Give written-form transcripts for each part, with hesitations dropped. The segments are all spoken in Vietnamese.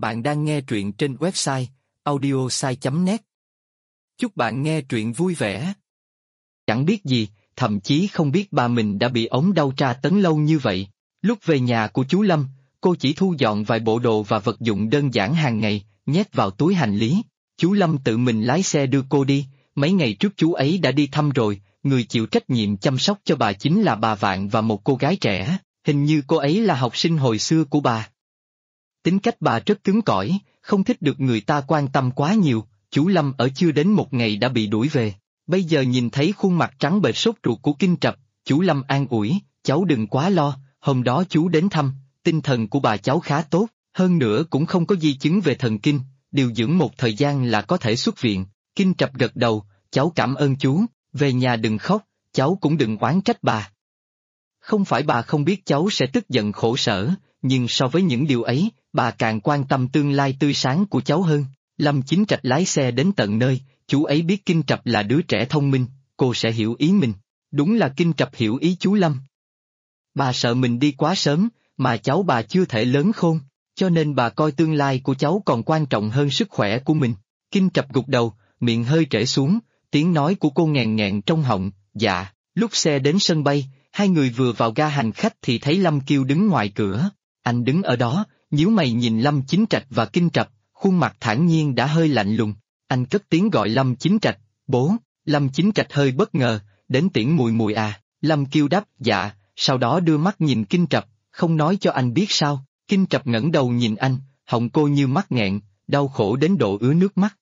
Bạn đang nghe truyện trên website audiosai.net. Chúc bạn nghe truyện vui vẻ. Chẳng biết gì, thậm chí không biết bà mình đã bị ốm đau tra tấn lâu như vậy. Lúc về nhà của chú Lâm, cô chỉ thu dọn vài bộ đồ và vật dụng đơn giản hàng ngày, nhét vào túi hành lý. Chú Lâm tự mình lái xe đưa cô đi, mấy ngày trước chú ấy đã đi thăm rồi, người chịu trách nhiệm chăm sóc cho bà chính là bà Vạn và một cô gái trẻ, hình như cô ấy là học sinh hồi xưa của bà. Tính cách bà rất cứng cỏi, không thích được người ta quan tâm quá nhiều. Chú Lâm ở chưa đến một ngày đã bị đuổi về. Bây giờ nhìn thấy khuôn mặt trắng bệch sốt ruột của Kinh Trập, chú Lâm an ủi, cháu đừng quá lo, hôm đó chú đến thăm, tinh thần của bà cháu khá tốt, hơn nữa cũng không có di chứng về thần kinh, điều dưỡng một thời gian là có thể xuất viện. Kinh Trập gật đầu, cháu cảm ơn chú, về nhà đừng khóc, cháu cũng đừng oán trách bà. Không phải bà không biết cháu sẽ tức giận khổ sở, nhưng so với những điều ấy, bà càng quan tâm tương lai tươi sáng của cháu hơn. Lâm Chính Trạch lái xe đến tận nơi, chú ấy biết Kinh Trập là đứa trẻ thông minh, cô sẽ hiểu ý mình. Đúng là Kinh Trập hiểu ý chú Lâm. Bà sợ mình đi quá sớm, mà cháu bà chưa thể lớn khôn, cho nên bà coi tương lai của cháu còn quan trọng hơn sức khỏe của mình. Kinh Trập gục đầu, miệng hơi trễ xuống, tiếng nói của cô nghẹn nghẹn trong họng, dạ. Lúc xe đến sân bay, hai người vừa vào ga hành khách thì thấy Lâm Kiêu đứng ngoài cửa. Anh đứng ở đó, nhíu mày nhìn Lâm Chính Trạch và Kinh Trập, khuôn mặt thản nhiên đã hơi lạnh lùng. Anh cất tiếng gọi Lâm Chính Trạch, bố. Lâm Chính Trạch hơi bất ngờ, đến tiễn mùi mùi à. Lâm Kiêu đáp dạ, sau đó đưa mắt nhìn Kinh Trập, không nói cho anh biết sao. Kinh Trập ngẩng đầu nhìn anh, họng cô như mắc nghẹn, đau khổ đến độ ứa nước mắt.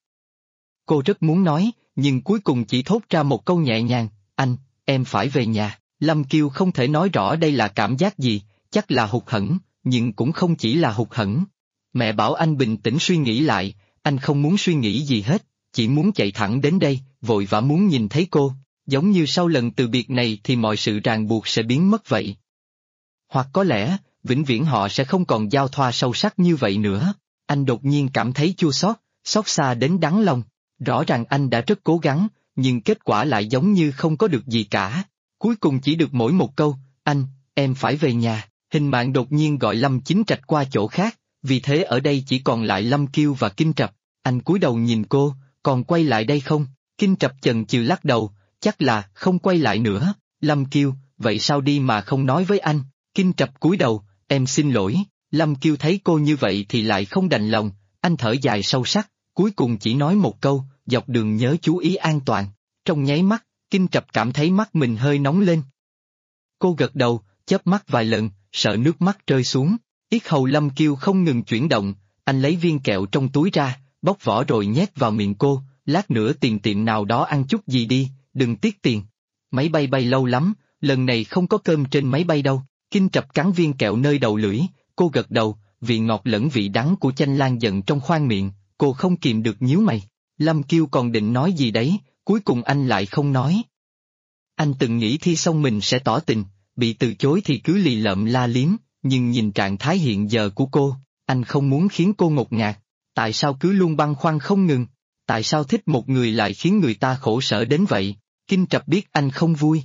Cô rất muốn nói, nhưng cuối cùng chỉ thốt ra một câu nhẹ nhàng, anh, em phải về nhà. Lâm Kiêu không thể nói rõ đây là cảm giác gì, chắc là hụt hẫng, nhưng cũng không chỉ là hụt hẫng. Mẹ bảo anh bình tĩnh suy nghĩ lại, anh không muốn suy nghĩ gì hết, chỉ muốn chạy thẳng đến đây, vội vã muốn nhìn thấy cô, giống như sau lần từ biệt này thì mọi sự ràng buộc sẽ biến mất vậy. Hoặc có lẽ, vĩnh viễn họ sẽ không còn giao thoa sâu sắc như vậy nữa. Anh đột nhiên cảm thấy chua xót, xót xa đến đắng lòng. Rõ ràng anh đã rất cố gắng, nhưng kết quả lại giống như không có được gì cả. Cuối cùng chỉ được mỗi một câu, anh, em phải về nhà. Hình mạng đột nhiên gọi Lâm Chính Trạch qua chỗ khác, vì thế ở đây chỉ còn lại Lâm Kiêu và Kinh Trập. Anh cúi đầu nhìn cô, còn quay lại đây không? Kinh Trập chần chừ lắc đầu, chắc là không quay lại nữa. Lâm Kiêu, vậy sao đi mà không nói với anh? Kinh Trập cúi đầu, em xin lỗi. Lâm Kiêu thấy cô như vậy thì lại không đành lòng, anh thở dài sâu sắc, cuối cùng chỉ nói một câu, dọc đường nhớ chú ý an toàn. Trong nháy mắt, Kinh Trập cảm thấy mắt mình hơi nóng lên. Cô gật đầu, chớp mắt vài lần, sợ nước mắt rơi xuống. Yết hầu Lâm Kiêu không ngừng chuyển động, anh lấy viên kẹo trong túi ra, bóc vỏ rồi nhét vào miệng cô, lát nữa tìm tiệm nào đó ăn chút gì đi, đừng tiếc tiền. Máy bay bay lâu lắm, lần này không có cơm trên máy bay đâu. Kinh Trập cắn viên kẹo nơi đầu lưỡi, cô gật đầu, vị ngọt lẫn vị đắng của chanh lan dần trong khoang miệng, cô không kìm được nhíu mày. Lâm Kiêu còn định nói gì đấy, cuối cùng anh lại không nói. Anh từng nghĩ thi xong mình sẽ tỏ tình, bị từ chối thì cứ lì lợm la liếm, nhưng nhìn trạng thái hiện giờ của cô, anh không muốn khiến cô ngột ngạt. Tại sao cứ luôn băn khoăn không ngừng? Tại sao thích một người lại khiến người ta khổ sở đến vậy? Kinh Trập biết anh không vui.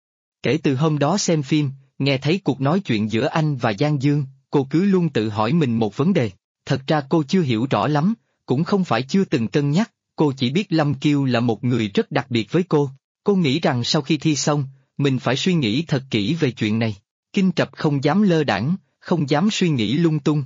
Kể từ hôm đó xem phim, nghe thấy cuộc nói chuyện giữa anh và Giang Dương, cô cứ luôn tự hỏi mình một vấn đề. Thật ra cô chưa hiểu rõ lắm, cũng không phải chưa từng cân nhắc, cô chỉ biết Lâm Kiêu là một người rất đặc biệt với cô. Cô nghĩ rằng sau khi thi xong, mình phải suy nghĩ thật kỹ về chuyện này. Kinh Trập không dám lơ đãng, không dám suy nghĩ lung tung.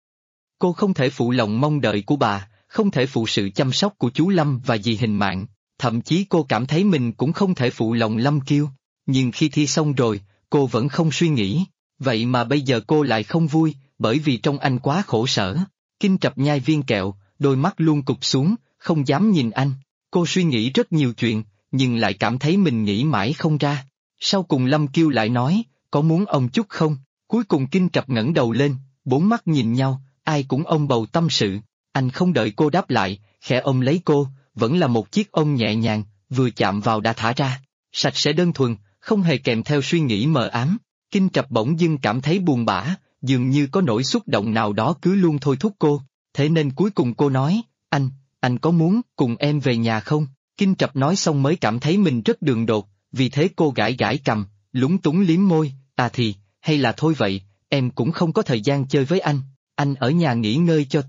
Cô không thể phụ lòng mong đợi của bà, không thể phụ sự chăm sóc của chú Lâm và dì Hình Mạng, thậm chí cô cảm thấy mình cũng không thể phụ lòng Lâm Kiêu. Nhưng khi thi xong rồi, cô vẫn không suy nghĩ, vậy mà bây giờ cô lại không vui, bởi vì trong anh quá khổ sở. Kinh Trập nhai viên kẹo, đôi mắt luôn cụp xuống, không dám nhìn anh. Cô suy nghĩ rất nhiều chuyện, nhưng lại cảm thấy mình nghĩ mãi không ra. Sau cùng Lâm Kiêu lại nói, có muốn ôm chút không? Cuối cùng Kinh Trập ngẩng đầu lên, bốn mắt nhìn nhau, ai cũng ôm bầu tâm sự. Anh không đợi cô đáp lại, khẽ ôm lấy cô, vẫn là một chiếc ôm nhẹ nhàng, vừa chạm vào đã thả ra. Sạch sẽ đơn thuần, không hề kèm theo suy nghĩ mờ ám. Kinh Trập bỗng dưng cảm thấy buồn bã, dường như có nỗi xúc động nào đó cứ luôn thôi thúc cô. Thế nên cuối cùng cô nói, anh có muốn cùng em về nhà không? Kinh Trập nói xong mới cảm thấy mình rất đường đột, vì thế cô gãi gãi cằm, lúng túng liếm môi, hay là thôi vậy, em cũng không có thời gian chơi với anh ở nhà nghỉ ngơi cho tốt.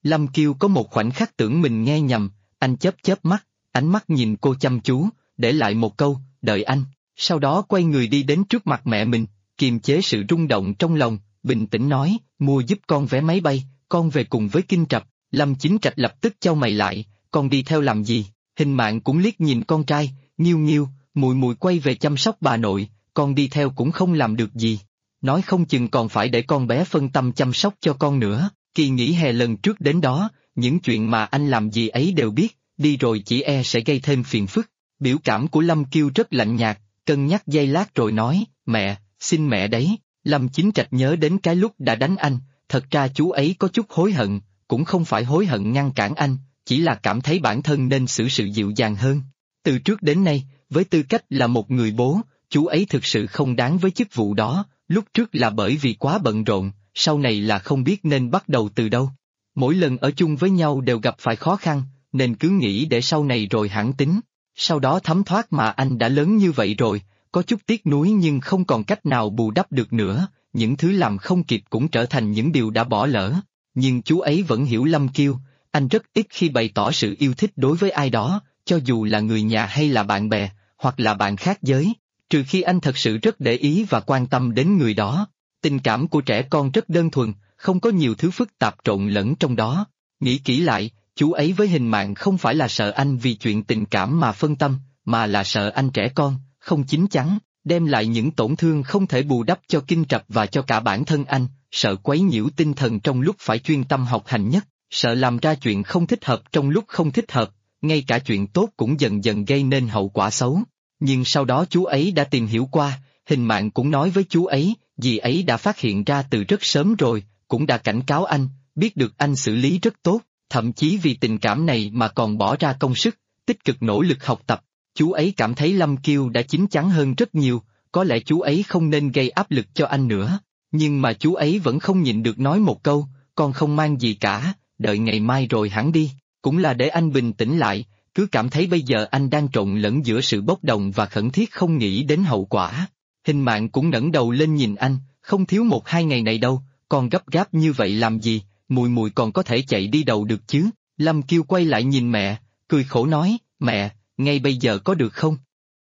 Lâm Kiêu có một khoảnh khắc tưởng mình nghe nhầm, anh chớp chớp mắt, ánh mắt nhìn cô chăm chú, để lại một câu, đợi anh, sau đó quay người đi đến trước mặt mẹ mình, kiềm chế sự rung động trong lòng, bình tĩnh nói, mua giúp con vé máy bay, con về cùng với Kinh Trạch. Lâm Chính Trạch lập tức chau mày lại, con đi theo làm gì? Hình Mạn cũng liếc nhìn con trai, Nghiêu Nghiêu, mùi mùi quay về chăm sóc bà nội, con đi theo cũng không làm được gì. Nói không chừng còn phải để con bé phân tâm chăm sóc cho con nữa. Kỳ nghỉ hè lần trước đến đó, những chuyện mà anh làm gì ấy đều biết, đi rồi chỉ e sẽ gây thêm phiền phức. Biểu cảm của Lâm Kiêu rất lạnh nhạt, cân nhắc giây lát rồi nói, mẹ, xin mẹ đấy. Lâm Chính Trạch nhớ đến cái lúc đã đánh anh, thật ra chú ấy có chút hối hận, cũng không phải hối hận ngăn cản anh, chỉ là cảm thấy bản thân nên xử sự dịu dàng hơn. Từ trước đến nay, với tư cách là một người bố, chú ấy thực sự không đáng với chức vụ đó, lúc trước là bởi vì quá bận rộn, sau này là không biết nên bắt đầu từ đâu. Mỗi lần ở chung với nhau đều gặp phải khó khăn, nên cứ nghĩ để sau này rồi hẳn tính. Sau đó thấm thoát mà anh đã lớn như vậy rồi, có chút tiếc nuối nhưng không còn cách nào bù đắp được nữa, những thứ làm không kịp cũng trở thành những điều đã bỏ lỡ. Nhưng chú ấy vẫn hiểu Lâm Kiêu, anh rất ít khi bày tỏ sự yêu thích đối với ai đó, cho dù là người nhà hay là bạn bè, hoặc là bạn khác giới, trừ khi anh thật sự rất để ý và quan tâm đến người đó. Tình cảm của trẻ con rất đơn thuần, không có nhiều thứ phức tạp trộn lẫn trong đó. Nghĩ kỹ lại, chú ấy với Hình Mạn không phải là sợ anh vì chuyện tình cảm mà phân tâm, mà là sợ anh trẻ con, không chín chắn, đem lại những tổn thương không thể bù đắp cho Kinh Trạch và cho cả bản thân anh, sợ quấy nhiễu tinh thần trong lúc phải chuyên tâm học hành nhất, sợ làm ra chuyện không thích hợp trong lúc không thích hợp, ngay cả chuyện tốt cũng dần dần gây nên hậu quả xấu. Nhưng sau đó chú ấy đã tìm hiểu qua, Hình Mạn cũng nói với chú ấy, dì ấy đã phát hiện ra từ rất sớm rồi, cũng đã cảnh cáo anh, biết được anh xử lý rất tốt, thậm chí vì tình cảm này mà còn bỏ ra công sức, tích cực nỗ lực học tập. Chú ấy cảm thấy Lâm Kiêu đã chín chắn hơn rất nhiều, có lẽ chú ấy không nên gây áp lực cho anh nữa. Nhưng mà chú ấy vẫn không nhịn được nói một câu, con không mang gì cả, đợi ngày mai rồi hẳn đi, cũng là để anh bình tĩnh lại, cứ cảm thấy bây giờ anh đang trộn lẫn giữa sự bốc đồng và khẩn thiết không nghĩ đến hậu quả. Hình Mạn cũng ngẩng đầu lên nhìn anh, không thiếu 1-2 ngày này đâu, con gấp gáp như vậy làm gì, mùi mùi còn có thể chạy đi đâu được chứ. Lâm Kiêu quay lại nhìn mẹ, cười khổ nói, mẹ, ngay bây giờ có được không?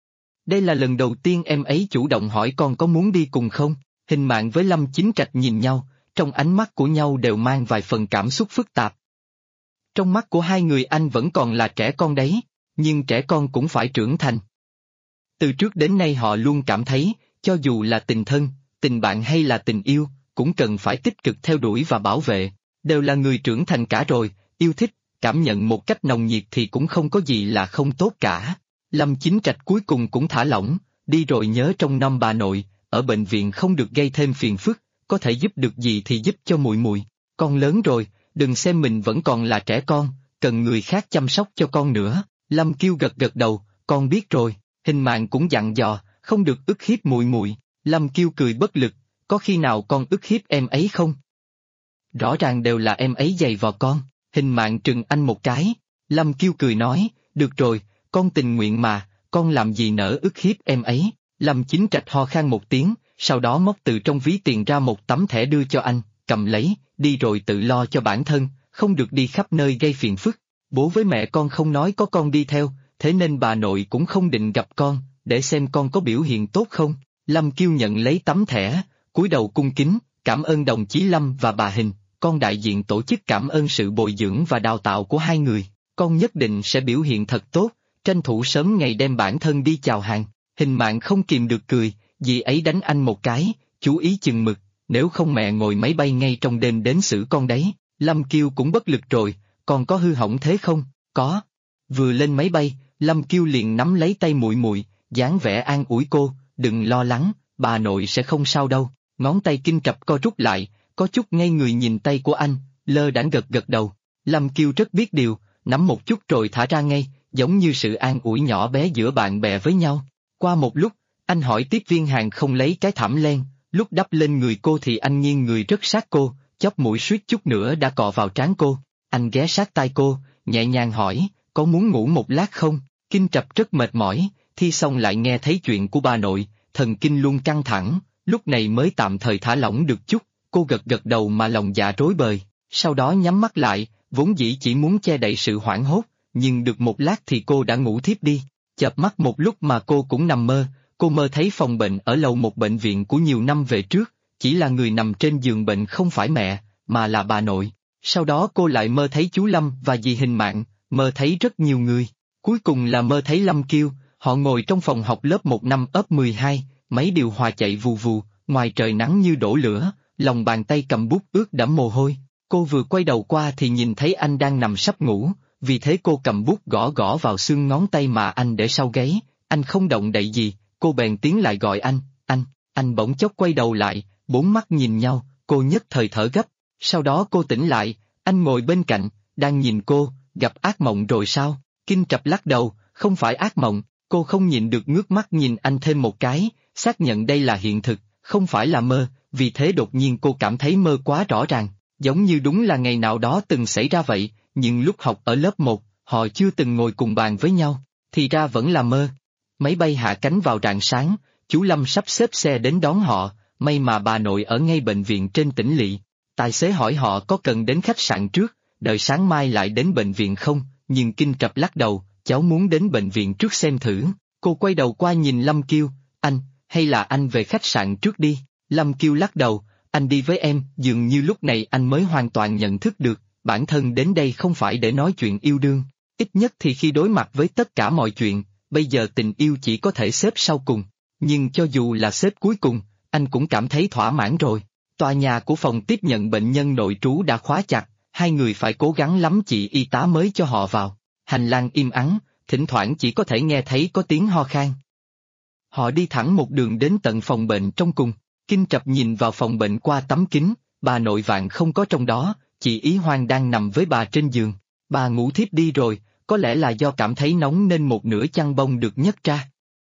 Đây là lần đầu tiên em ấy chủ động hỏi con có muốn đi cùng không? Hình Mạn với Lâm Chính Trạch nhìn nhau, trong ánh mắt của nhau đều mang vài phần cảm xúc phức tạp. Trong mắt của hai người anh vẫn còn là trẻ con đấy, nhưng trẻ con cũng phải trưởng thành. Từ trước đến nay họ luôn cảm thấy, cho dù là tình thân, tình bạn hay là tình yêu, cũng cần phải tích cực theo đuổi và bảo vệ, đều là người trưởng thành cả rồi, yêu thích, cảm nhận một cách nồng nhiệt thì cũng không có gì là không tốt cả. Lâm Chính Trạch cuối cùng cũng thả lỏng, đi rồi nhớ trong năm bà nội, ở bệnh viện không được gây thêm phiền phức, có thể giúp được gì thì giúp cho mùi mùi, con lớn rồi, đừng xem mình vẫn còn là trẻ con, cần người khác chăm sóc cho con nữa. Lâm Kiêu gật gật đầu, con biết rồi. Hình Mạn cũng dặn dò, không được ức hiếp mùi mùi. Lâm Kiêu cười bất lực, có khi nào con ức hiếp em ấy không? Rõ ràng đều là em ấy giày vò con. Hình Mạn trừng anh một cái. Lâm Kiêu cười nói, được rồi, con tình nguyện mà, con làm gì nỡ ức hiếp em ấy. Lâm Chính Trạch ho khan một tiếng, sau đó móc từ trong ví tiền ra một tấm thẻ đưa cho anh, cầm lấy, đi rồi tự lo cho bản thân, không được đi khắp nơi gây phiền phức. Bố với mẹ con không nói có con đi theo, thế nên bà nội cũng không định gặp con, để xem con có biểu hiện tốt không. Lâm Kiêu nhận lấy tấm thẻ, cúi đầu cung kính, cảm ơn đồng chí Lâm và bà Hình, con đại diện tổ chức cảm ơn sự bồi dưỡng và đào tạo của hai người, con nhất định sẽ biểu hiện thật tốt, tranh thủ sớm ngày đem bản thân đi chào hàng. Hình Mạn không kìm được cười, dì ấy đánh anh một cái, chú ý chừng mực, nếu không mẹ ngồi máy bay ngay trong đêm đến xử con đấy. Lâm Kiêu cũng bất lực rồi, còn có hư hỏng thế không? Có. Vừa lên máy bay, Lâm Kiêu liền nắm lấy tay muội muội, dáng vẻ an ủi cô, đừng lo lắng, bà nội sẽ không sao đâu. Ngón tay Kinh Trạch co rút lại, có chút ngây người nhìn tay của anh, lơ đãng gật gật đầu. Lâm Kiêu rất biết điều, nắm một chút rồi thả ra ngay, giống như sự an ủi nhỏ bé giữa bạn bè với nhau. Qua một lúc, anh hỏi tiếp viên hàng không lấy cái thảm len, lúc đắp lên người cô thì anh nghiêng người rất sát cô, chóp mũi suýt chút nữa đã cọ vào trán cô. Anh ghé sát tai cô, nhẹ nhàng hỏi, có muốn ngủ một lát không? Kinh Trạch rất mệt mỏi, thi xong lại nghe thấy chuyện của bà nội, thần kinh luôn căng thẳng, lúc này mới tạm thời thả lỏng được chút. Cô gật gật đầu mà lòng dạ rối bời, sau đó nhắm mắt lại, vốn dĩ chỉ muốn che đậy sự hoảng hốt, nhưng được một lát thì cô đã ngủ thiếp đi. Chợp mắt một lúc mà cô cũng nằm mơ, cô mơ thấy phòng bệnh ở lầu một bệnh viện của nhiều năm về trước, chỉ là người nằm trên giường bệnh không phải mẹ, mà là bà nội. Sau đó cô lại mơ thấy chú Lâm và dì Hình Mạng, mơ thấy rất nhiều người. Cuối cùng là mơ thấy Lâm Kiêu, họ ngồi trong phòng học lớp 1 năm lớp 12, máy điều hòa chạy vù vù, ngoài trời nắng như đổ lửa, lòng bàn tay cầm bút ướt đẫm mồ hôi. Cô vừa quay đầu qua thì nhìn thấy anh đang nằm sắp ngủ, vì thế cô cầm bút gõ gõ vào xương ngón tay mà anh để sau gáy, anh không động đậy gì, cô bèn tiến lại gọi anh bỗng chốc quay đầu lại, bốn mắt nhìn nhau, cô nhất thời thở gấp, sau đó cô tỉnh lại, anh ngồi bên cạnh, đang nhìn cô, gặp ác mộng rồi sao? Kinh Trập lắc đầu, không phải ác mộng, cô không nhịn được ngước mắt nhìn anh thêm một cái, xác nhận đây là hiện thực, không phải là mơ, vì thế đột nhiên cô cảm thấy mơ quá rõ ràng, giống như đúng là ngày nào đó từng xảy ra vậy, nhưng lúc học ở lớp 1, họ chưa từng ngồi cùng bàn với nhau, thì ra vẫn là mơ. Máy bay hạ cánh vào rạng sáng, chú Lâm sắp xếp xe đến đón họ, may mà bà nội ở ngay bệnh viện trên tỉnh lỵ. Tài xế hỏi họ có cần đến khách sạn trước, đợi sáng mai lại đến bệnh viện không, nhưng Kinh Trập lắc đầu, cháu muốn đến bệnh viện trước xem thử. Cô quay đầu qua nhìn Lâm Kiêu, hay là anh về khách sạn trước đi. Lâm Kiêu lắc đầu, anh đi với em, dường như lúc này anh mới hoàn toàn nhận thức được, bản thân đến đây không phải để nói chuyện yêu đương, ít nhất thì khi đối mặt với tất cả mọi chuyện, bây giờ tình yêu chỉ có thể xếp sau cùng, nhưng cho dù là xếp cuối cùng, anh cũng cảm thấy thỏa mãn rồi. Tòa nhà của phòng tiếp nhận bệnh nhân nội trú đã khóa chặt, hai người phải cố gắng lắm chị y tá mới cho họ vào. Hành lang im ắng, thỉnh thoảng chỉ có thể nghe thấy có tiếng ho khan. Họ đi thẳng một đường đến tận phòng bệnh trong cùng. Kinh Trập nhìn vào phòng bệnh qua tấm kính, bà nội Vạn không có trong đó, chị Ý Hoang đang nằm với bà trên giường. Bà ngủ thiếp đi rồi, có lẽ là do cảm thấy nóng nên một nửa chăn bông được nhấc ra.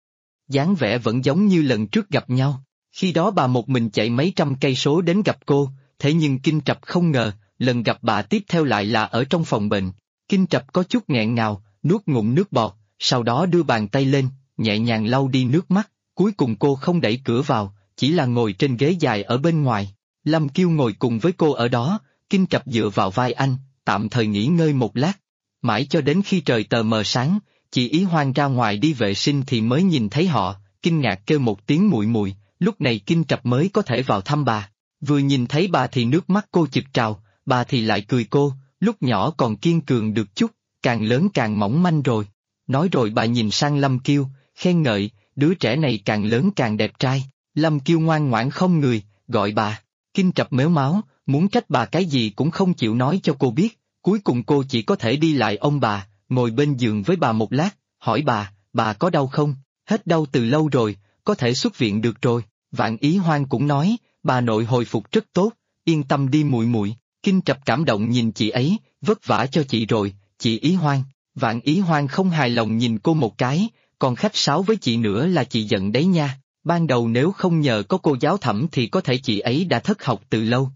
Dáng vẻ vẫn giống như lần trước gặp nhau, khi đó bà một mình chạy mấy trăm cây số đến gặp cô, thế nhưng Kinh Trập không ngờ, lần gặp bà tiếp theo lại là ở trong phòng bệnh. Kinh Trập có chút nghẹn ngào, nuốt ngụm nước bọt, sau đó đưa bàn tay lên, nhẹ nhàng lau đi nước mắt, cuối cùng cô không đẩy cửa vào, chỉ là ngồi trên ghế dài ở bên ngoài. Lâm Kiêu ngồi cùng với cô ở đó, Kinh Trập dựa vào vai anh, tạm thời nghỉ ngơi một lát. Mãi cho đến khi trời tờ mờ sáng, chị Ý Hoang ra ngoài đi vệ sinh thì mới nhìn thấy họ, kinh ngạc kêu một tiếng muội muội. Lúc này Kinh Trập mới có thể vào thăm bà. Vừa nhìn thấy bà thì nước mắt cô chực trào, bà thì lại cười cô, lúc nhỏ còn kiên cường được chút, càng lớn càng mỏng manh rồi. Nói rồi bà nhìn sang Lâm Kiêu, khen ngợi, đứa trẻ này càng lớn càng đẹp trai. Lâm Kiêu ngoan ngoãn không người, gọi bà. Kinh Trập mếu máo, muốn trách bà cái gì cũng không chịu nói cho cô biết, cuối cùng cô chỉ có thể đi lại ôm bà, ngồi bên giường với bà một lát, hỏi bà có đau không? Hết đau từ lâu rồi, có thể xuất viện được rồi. Vạn Ý Hoang cũng nói, bà nội hồi phục rất tốt, yên tâm đi muội muội. Kinh Trập cảm động nhìn chị ấy, vất vả cho chị rồi, chị Ý Hoang. Vạn Ý Hoang không hài lòng nhìn cô một cái, còn khách sáo với chị nữa là chị giận đấy nha. Ban đầu nếu không nhờ có cô giáo Thẩm thì có thể chị ấy đã thất học từ lâu.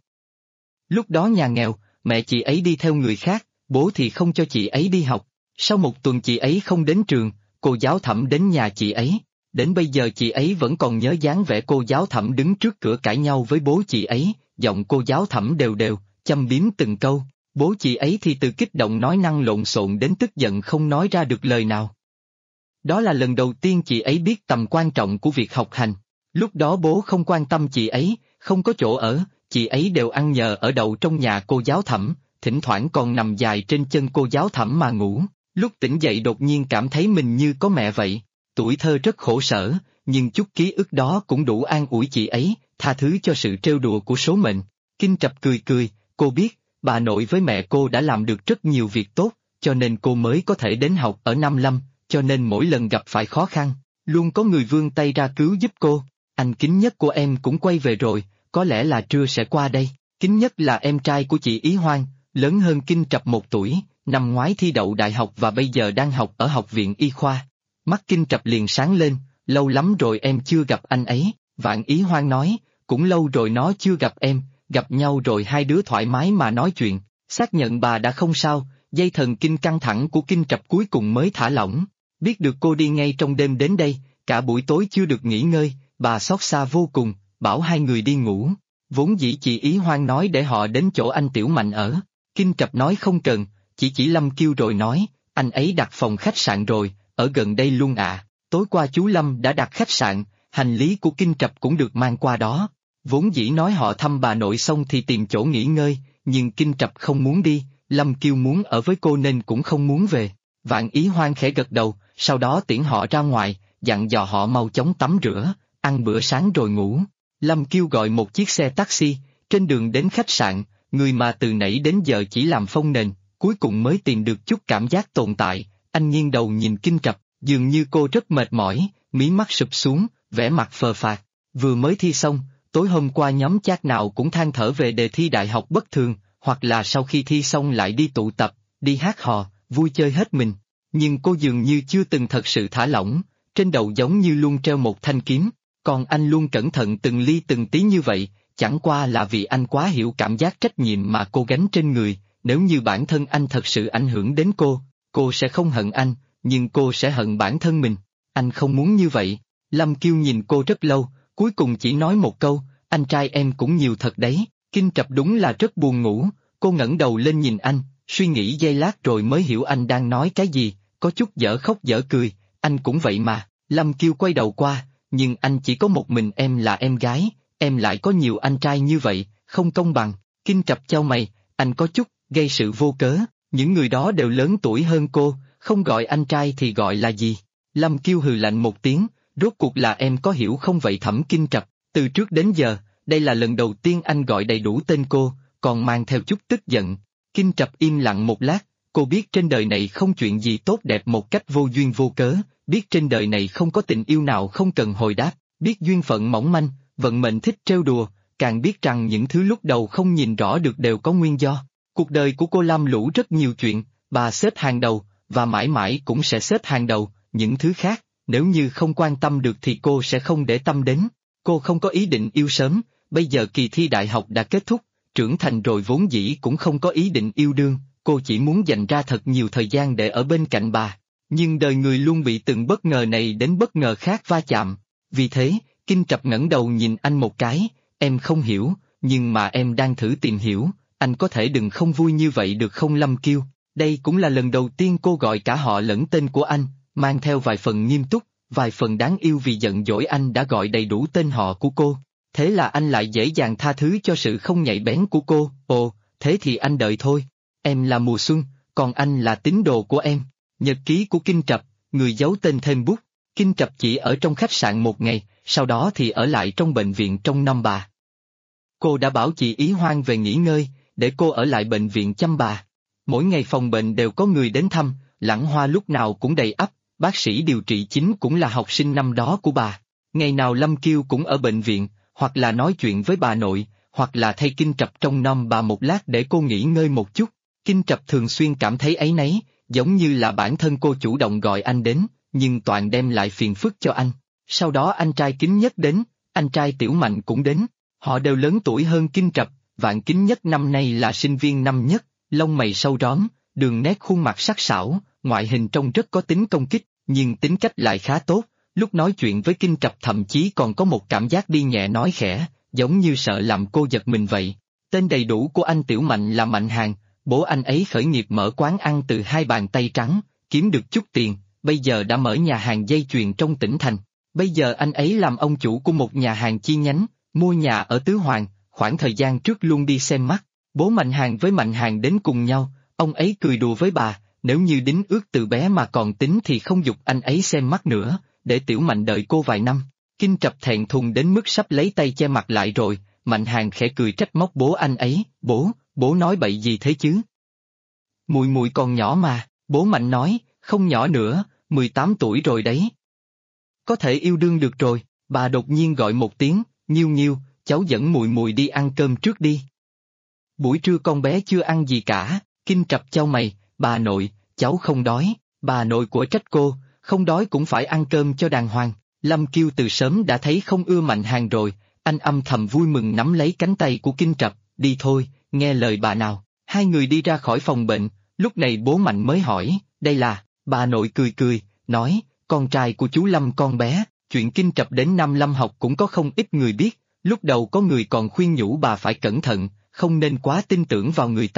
Lúc đó nhà nghèo, mẹ chị ấy đi theo người khác, bố thì không cho chị ấy đi học. Sau một tuần chị ấy không đến trường, cô giáo Thẩm đến nhà chị ấy. Đến bây giờ chị ấy vẫn còn nhớ dáng vẻ cô giáo Thẩm đứng trước cửa cãi nhau với bố chị ấy, giọng cô giáo Thẩm đều đều, châm biếm từng câu. Bố chị ấy thì từ kích động nói năng lộn xộn đến tức giận không nói ra được lời nào. Đó là lần đầu tiên chị ấy biết tầm quan trọng của việc học hành. Lúc đó bố không quan tâm chị ấy, không có chỗ ở, chị ấy đều ăn nhờ ở đậu trong nhà cô giáo Thẩm, thỉnh thoảng còn nằm dài trên chân cô giáo Thẩm mà ngủ. Lúc tỉnh dậy đột nhiên cảm thấy mình như có mẹ vậy. Tuổi thơ rất khổ sở, nhưng chút ký ức đó cũng đủ an ủi chị ấy, tha thứ cho sự trêu đùa của số mệnh. Kinh Trập cười cười, cô biết, bà nội với mẹ cô đã làm được rất nhiều việc tốt, cho nên cô mới có thể đến học ở Nam Lâm, cho nên mỗi lần gặp phải khó khăn, luôn có người vươn tay ra cứu giúp cô. Anh Kính Nhất của em cũng quay về rồi, có lẽ là trưa sẽ qua đây. Kính Nhất là em trai của chị Ý Hoang, lớn hơn Kinh Trập 1 tuổi, năm ngoái thi đậu đại học và bây giờ đang học ở học viện y khoa. Mắt Kinh Trập liền sáng lên, lâu lắm rồi em chưa gặp anh ấy. Vạn Ý Hoang nói, cũng lâu rồi nó chưa gặp em, gặp nhau rồi hai đứa thoải mái mà nói chuyện, xác nhận bà đã không sao, dây thần kinh căng thẳng của Kinh Trập cuối cùng mới thả lỏng. Biết được cô đi ngay trong đêm đến đây, cả buổi tối chưa được nghỉ ngơi, bà xót xa vô cùng, bảo hai người đi ngủ. Vốn dĩ chị Ý Hoang nói để họ đến chỗ anh Tiểu Mạnh ở. Kinh Trập nói không cần, chỉ Lâm Kiêu rồi nói, anh ấy đặt phòng khách sạn rồi, ở gần đây luôn ạ. Tối qua chú Lâm đã đặt khách sạn, hành lý của Kinh Trập cũng được mang qua đó. Vốn dĩ nói họ thăm bà nội xong thì tìm chỗ nghỉ ngơi, nhưng Kinh Trập không muốn đi, Lâm Kiêu muốn ở với cô nên cũng không muốn về. Vạn Ý Hoan khẽ gật đầu, sau đó tiễn họ ra ngoài, dặn dò họ mau chóng tắm rửa, ăn bữa sáng rồi ngủ. Lâm Kiêu gọi một chiếc xe taxi, trên đường đến khách sạn, người mà từ nãy đến giờ chỉ làm phông nền, cuối cùng mới tìm được chút cảm giác tồn tại. Anh nghiêng đầu nhìn Kinh Trập, dường như cô rất mệt mỏi, mí mắt sụp xuống, vẻ mặt phờ phạc. Vừa mới thi xong, tối hôm qua nhóm chat nào cũng than thở về đề thi đại học bất thường, hoặc là sau khi thi xong lại đi tụ tập, đi hát hò, vui chơi hết mình. Nhưng cô dường như chưa từng thật sự thả lỏng, trên đầu giống như luôn treo một thanh kiếm, còn anh luôn cẩn thận từng ly từng tí như vậy, chẳng qua là vì anh quá hiểu cảm giác trách nhiệm mà cô gánh trên người. Nếu như bản thân anh thật sự ảnh hưởng đến cô sẽ không hận anh, nhưng cô sẽ hận bản thân mình. Anh không muốn như vậy. Lâm Kiêu nhìn cô rất lâu, cuối cùng chỉ nói một câu, anh trai em cũng nhiều thật đấy. Kinh Trập đúng là rất buồn ngủ, cô ngẩng đầu lên nhìn anh, suy nghĩ giây lát rồi mới hiểu anh đang nói cái gì, có chút dở khóc dở cười, anh cũng vậy mà. Lâm Kiêu quay đầu qua, nhưng anh chỉ có một mình em là em gái, em lại có nhiều anh trai như vậy, không công bằng. Kinh Trập chau mày, anh có chút gây sự vô cớ, những người đó đều lớn tuổi hơn cô, không gọi anh trai thì gọi là gì? Lâm Kiêu hừ lạnh một tiếng, rốt cuộc là em có hiểu không vậy Thẩm Kinh Trập, từ trước đến giờ, đây là lần đầu tiên anh gọi đầy đủ tên cô, còn mang theo chút tức giận. Kinh Trập im lặng một lát, cô biết trên đời này không chuyện gì tốt đẹp một cách vô duyên vô cớ, biết trên đời này không có tình yêu nào không cần hồi đáp, biết duyên phận mỏng manh, vận mệnh thích trêu đùa, càng biết rằng những thứ lúc đầu không nhìn rõ được đều có nguyên do. Cuộc đời của cô lam lũ rất nhiều chuyện, bà xếp hàng đầu, và mãi mãi cũng sẽ xếp hàng đầu, những thứ khác, nếu như không quan tâm được thì cô sẽ không để tâm đến. Cô không có ý định yêu sớm, bây giờ kỳ thi đại học đã kết thúc, trưởng thành rồi vốn dĩ cũng không có ý định yêu đương, cô chỉ muốn dành ra thật nhiều thời gian để ở bên cạnh bà. Nhưng đời người luôn bị từng bất ngờ này đến bất ngờ khác va chạm. Vì thế, Kinh Trập ngẩng đầu nhìn anh một cái, em không hiểu, nhưng mà em đang thử tìm hiểu, anh có thể đừng không vui như vậy được không Lâm Kiêu? Đây cũng là lần đầu tiên cô gọi cả họ lẫn tên của anh, mang theo vài phần nghiêm túc, vài phần đáng yêu vì giận dỗi anh đã gọi đầy đủ tên họ của cô. Thế là anh lại dễ dàng tha thứ cho sự không nhạy bén của cô, ồ, thế thì anh đợi thôi. Em là mùa xuân, còn anh là tín đồ của em. Nhật ký của Kinh Trập, người giấu tên thêm bút. Kinh Trập chỉ ở trong khách sạn một ngày, sau đó thì ở lại trong bệnh viện trong năm bà. Cô đã bảo chị Ý Hoan về nghỉ ngơi, để cô ở lại bệnh viện chăm bà. Mỗi ngày phòng bệnh đều có người đến thăm, Lẳng Hoa lúc nào cũng đầy ắp, bác sĩ điều trị chính cũng là học sinh năm đó của bà. Ngày nào Lâm Kiêu cũng ở bệnh viện, hoặc là nói chuyện với bà nội, hoặc là thay Kinh Trập trông nom bà một lát để cô nghỉ ngơi một chút. Kinh Trập thường xuyên cảm thấy áy náy, giống như là bản thân cô chủ động gọi anh đến, nhưng toàn đem lại phiền phức cho anh. Sau đó anh trai Kính Nhất đến, anh trai Tiểu Mạnh cũng đến, họ đều lớn tuổi hơn Kinh Trập. Vạn Kính Nhất năm nay là sinh viên năm nhất, lông mày sâu róm, đường nét khuôn mặt sắc sảo, ngoại hình trông rất có tính công kích, nhưng tính cách lại khá tốt. Lúc nói chuyện với Kinh Trập thậm chí còn có một cảm giác đi nhẹ nói khẽ, giống như sợ làm cô giật mình vậy. Tên đầy đủ của anh Tiểu Mạnh là Mạnh Hàn, bố anh ấy khởi nghiệp mở quán ăn từ hai bàn tay trắng, kiếm được chút tiền, bây giờ đã mở nhà hàng dây chuyền trong tỉnh thành. Bây giờ anh ấy làm ông chủ của một nhà hàng chi nhánh, mua nhà ở Tứ Hoàng, khoảng thời gian trước luôn đi xem mắt. Bố Mạnh Hàn với Mạnh Hàn đến cùng nhau, ông ấy cười đùa với bà, nếu như đính ước từ bé mà còn tính thì không giục anh ấy xem mắt nữa, để Tiểu Mạnh đợi cô vài năm. Kinh Trập thẹn thùng đến mức sắp lấy tay che mặt lại rồi, Mạnh Hàn khẽ cười trách móc bố anh ấy, bố nói bậy gì thế chứ? Mùi mùi còn nhỏ mà, bố Mạnh nói, không nhỏ nữa, 18 tuổi rồi đấy. Có thể yêu đương được rồi, bà đột nhiên gọi một tiếng, Nhiêu Nhiêu, cháu dẫn mùi mùi đi ăn cơm trước đi. Buổi trưa con bé chưa ăn gì cả, Kinh Trập chau mày, bà nội, cháu không đói, bà nội của trách cô, không đói cũng phải ăn cơm cho đàng hoàng. Lâm Kiêu từ sớm đã thấy không ưa Mạnh Hàn rồi, anh âm thầm vui mừng nắm lấy cánh tay của Kinh Trập, đi thôi, nghe lời bà nào. Hai người đi ra khỏi phòng bệnh, lúc này bố Mạnh mới hỏi, đây là, bà nội cười cười, nói, con trai của chú Lâm con bé, chuyện Kinh Trập đến Nam Lâm học cũng có không ít người biết, lúc đầu có người còn khuyên nhủ bà phải cẩn thận, không nên quá tin tưởng vào người ta,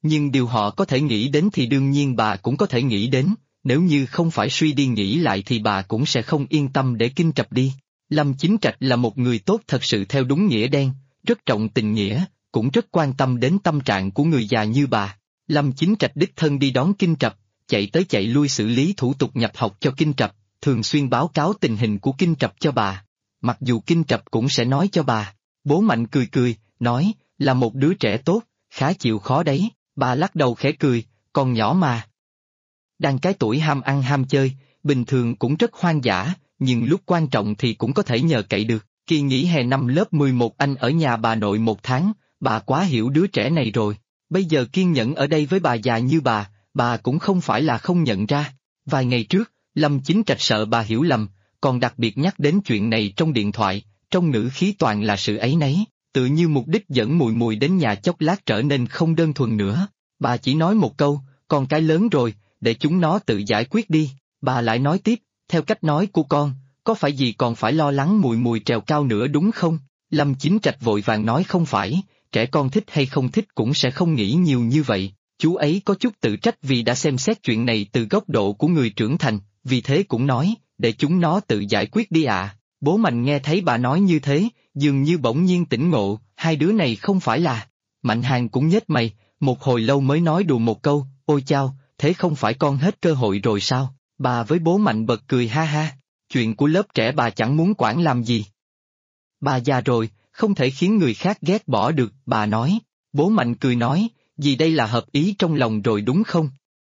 Nhưng điều họ có thể nghĩ đến thì đương nhiên bà cũng có thể nghĩ đến, nếu như không phải suy đi nghĩ lại thì bà cũng sẽ không yên tâm để Kinh Trạch đi. Lâm Chính Trạch là một người tốt thật sự theo đúng nghĩa đen, rất trọng tình nghĩa, cũng rất quan tâm đến tâm trạng của người già như bà. Lâm Chính Trạch đích thân đi đón Kinh Trạch, chạy tới chạy lui xử lý thủ tục nhập học cho Kinh Trạch, thường xuyên báo cáo tình hình của Kinh Trạch cho bà. Mặc dù Kinh Trạch cũng sẽ nói cho bà. Bố Mạnh cười cười, nói, là một đứa trẻ tốt, khá chịu khó đấy. Bà lắc đầu khẽ cười, còn nhỏ mà. Đang cái tuổi ham ăn ham chơi, bình thường cũng rất hoang dã, nhưng lúc quan trọng thì cũng có thể nhờ cậy được. Kỳ nghỉ hè năm lớp 11 anh ở nhà bà nội 1 tháng, bà quá hiểu đứa trẻ này rồi. Bây giờ kiên nhẫn ở đây với bà già như bà cũng không phải là không nhận ra. Vài ngày trước, Lâm Chính Trạch sợ bà hiểu lầm, còn đặc biệt nhắc đến chuyện này trong điện thoại, trong ngữ khí toàn là sự áy náy, tự như mục đích dẫn mùi mùi đến nhà chốc lát trở nên không đơn thuần nữa. Bà chỉ nói một câu, con cái lớn rồi, để chúng nó tự giải quyết đi. Bà lại nói tiếp, theo cách nói của con, có phải gì còn phải lo lắng mùi mùi trèo cao nữa đúng không? Lâm Chính Trạch vội vàng nói không phải, trẻ con thích hay không thích cũng sẽ không nghĩ nhiều như vậy. Chú ấy có chút tự trách vì đã xem xét chuyện này từ góc độ của người trưởng thành, vì thế cũng nói, để chúng nó tự giải quyết đi ạ. Bố Mạnh nghe thấy bà nói như thế, dường như bỗng nhiên tỉnh ngộ, hai đứa này không phải là. Mạnh Hàn cũng nhếch mày, một hồi lâu mới nói đùa một câu, ôi chao, thế không phải con hết cơ hội rồi sao? Bà với bố Mạnh bật cười ha ha, chuyện của lớp trẻ bà chẳng muốn quản làm gì. Bà già rồi, không thể khiến người khác ghét bỏ được, bà nói. Bố Mạnh cười nói, vì đây là hợp ý trong lòng rồi đúng không?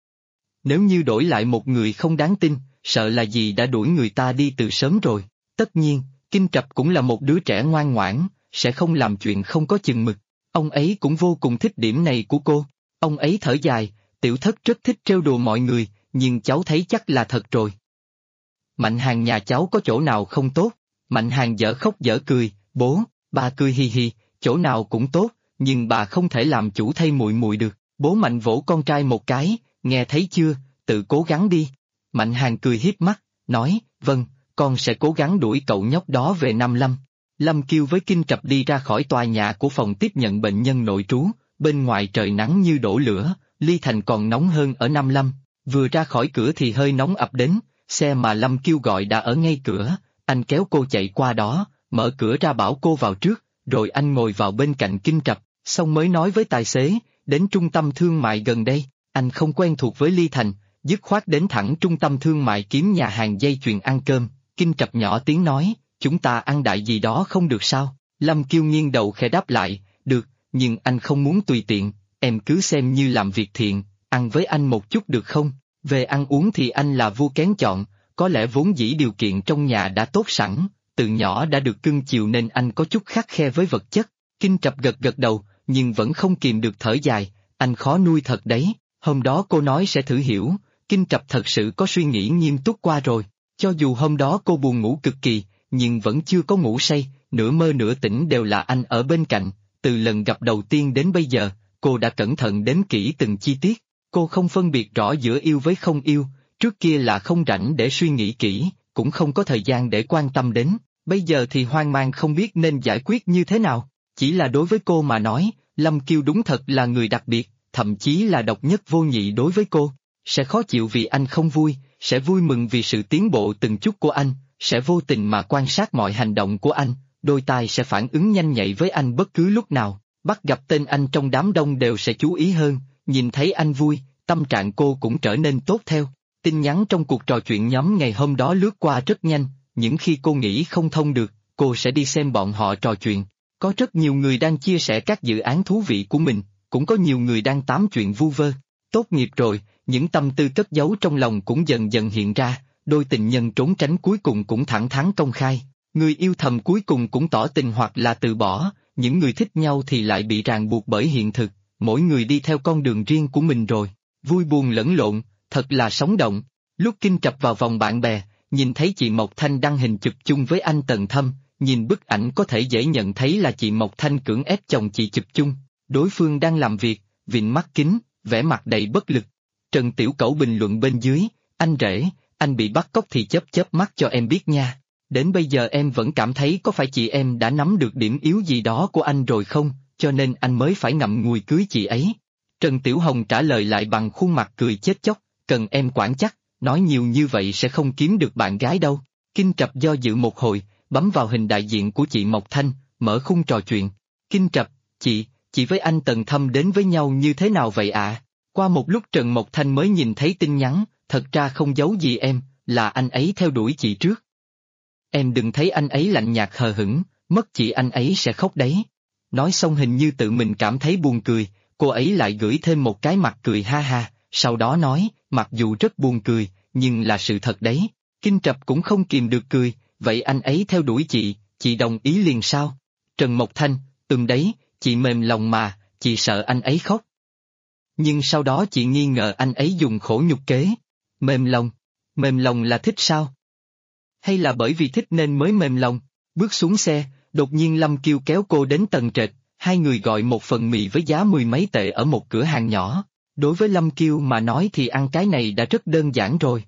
Nếu như đổi lại một người không đáng tin, sợ là dì đã đuổi người ta đi từ sớm rồi. Tất nhiên, Kinh Trạch cũng là một đứa trẻ ngoan ngoãn, sẽ không làm chuyện không có chừng mực. Ông ấy cũng vô cùng thích điểm này của cô. Ông ấy thở dài, tiểu thất rất thích trêu đùa mọi người, nhưng cháu thấy chắc là thật rồi. Mạnh Hàn nhà cháu có chỗ nào không tốt? Mạnh Hàn dở khóc dở cười, bố, bà cười hi hi, chỗ nào cũng tốt, nhưng bà không thể làm chủ thay muội muội được. Bố Mạnh vỗ con trai một cái, nghe thấy chưa, tự cố gắng đi. Mạnh Hàn cười hiếp mắt, nói, vâng, con sẽ cố gắng đuổi cậu nhóc đó về Nam Lâm. Lâm Kiêu với Kinh Trạch đi ra khỏi tòa nhà của phòng tiếp nhận bệnh nhân nội trú, bên ngoài trời nắng như đổ lửa, Ly Thành còn nóng hơn ở Nam Lâm. Vừa ra khỏi cửa thì hơi nóng ập đến, xe mà Lâm Kiêu gọi đã ở ngay cửa, anh kéo cô chạy qua đó, mở cửa ra bảo cô vào trước, rồi anh ngồi vào bên cạnh Kinh Trạch, xong mới nói với tài xế, đến trung tâm thương mại gần đây, anh không quen thuộc với Ly Thành, dứt khoát đến thẳng trung tâm thương mại kiếm nhà hàng dây chuyền ăn cơm. Kinh Trạch nhỏ tiếng nói, chúng ta ăn đại gì đó không được sao? Lâm Kiêu nghiêng đầu khẽ đáp lại, được, nhưng anh không muốn tùy tiện, em cứ xem như làm việc thiện, ăn với anh một chút được không? Về ăn uống thì anh là vua kén chọn, có lẽ vốn dĩ điều kiện trong nhà đã tốt sẵn, từ nhỏ đã được cưng chiều nên anh có chút khắt khe với vật chất. Kinh Trạch gật gật đầu, nhưng vẫn không kìm được thở dài, anh khó nuôi thật đấy, hôm đó cô nói sẽ thử hiểu, Kinh Trạch thật sự có suy nghĩ nghiêm túc qua rồi. Cho dù hôm đó cô buồn ngủ cực kỳ, nhưng vẫn chưa có ngủ say, nửa mơ nửa tỉnh đều là anh ở bên cạnh. Từ lần gặp đầu tiên đến bây giờ, cô đã cẩn thận đếm kỹ từng chi tiết. Cô không phân biệt rõ giữa yêu với không yêu, trước kia là không rảnh để suy nghĩ kỹ, cũng không có thời gian để quan tâm đến. Bây giờ thì hoang mang không biết nên giải quyết như thế nào. Chỉ là đối với cô mà nói, Lâm Kiêu đúng thật là người đặc biệt, thậm chí là độc nhất vô nhị đối với cô. Sẽ khó chịu vì anh không vui, sẽ vui mừng vì sự tiến bộ từng chút của anh, sẽ vô tình mà quan sát mọi hành động của anh, đôi tai sẽ phản ứng nhanh nhạy với anh bất cứ lúc nào, bắt gặp tên anh trong đám đông đều sẽ chú ý hơn, nhìn thấy anh vui, tâm trạng cô cũng trở nên tốt theo. Tin nhắn trong cuộc trò chuyện nhóm ngày hôm đó lướt qua rất nhanh, những khi cô nghĩ không thông được, cô sẽ đi xem bọn họ trò chuyện. Có rất nhiều người đang chia sẻ các dự án thú vị của mình, cũng có nhiều người đang tám chuyện vu vơ. Tốt nghiệp rồi, những tâm tư cất giấu trong lòng cũng dần dần hiện ra, đôi tình nhân trốn tránh cuối cùng cũng thẳng thắn công khai, người yêu thầm cuối cùng cũng tỏ tình hoặc là từ bỏ, những người thích nhau thì lại bị ràng buộc bởi hiện thực, mỗi người đi theo con đường riêng của mình rồi, vui buồn lẫn lộn, thật là sống động. Lúc Kinh Trạch vào vòng bạn bè, nhìn thấy chị Mộc Thanh đăng hình chụp chung với anh Tần Thâm, nhìn bức ảnh có thể dễ nhận thấy là chị Mộc Thanh cưỡng ép chồng chị chụp chung, đối phương đang làm việc, vịn mắt kính, vẻ mặt đầy bất lực. Trần Tiểu Cẩu bình luận bên dưới, anh rể, anh bị bắt cóc thì chớp chớp mắt cho em biết nha. Đến bây giờ em vẫn cảm thấy có phải chị em đã nắm được điểm yếu gì đó của anh rồi không, cho nên anh mới phải ngậm ngùi cưới chị ấy. Trần Tiểu Hồng trả lời lại bằng khuôn mặt cười chết chóc, cần em quản chắc, nói nhiều như vậy sẽ không kiếm được bạn gái đâu. Kinh Trập do dự một hồi, bấm vào hình đại diện của chị Mộc Thanh, mở khung trò chuyện. Kinh Trập, chị với anh Tần Thâm đến với nhau như thế nào vậy ạ? Qua một lúc Trần Mộc Thanh mới nhìn thấy tin nhắn, thật ra không giấu gì em, là anh ấy theo đuổi chị trước. Em đừng thấy anh ấy lạnh nhạt hờ hững, mất chị anh ấy sẽ khóc đấy. Nói xong hình như tự mình cảm thấy buồn cười, cô ấy lại gửi thêm một cái mặt cười ha ha, sau đó nói, mặc dù rất buồn cười, nhưng là sự thật đấy. Kinh Trập cũng không kìm được cười, vậy anh ấy theo đuổi chị đồng ý liền sao? Trần Mộc Thanh, đấy, chị mềm lòng mà, chị sợ anh ấy khóc. Nhưng sau đó chị nghi ngờ anh ấy dùng khổ nhục kế. Mềm lòng là thích sao? Hay là bởi vì thích nên mới mềm lòng? Bước xuống xe, đột nhiên Lâm Kiêu kéo cô đến tầng trệt, hai người gọi một phần mì với giá 10 mấy tệ ở một cửa hàng nhỏ. Đối với Lâm Kiêu mà nói thì ăn cái này đã rất đơn giản rồi.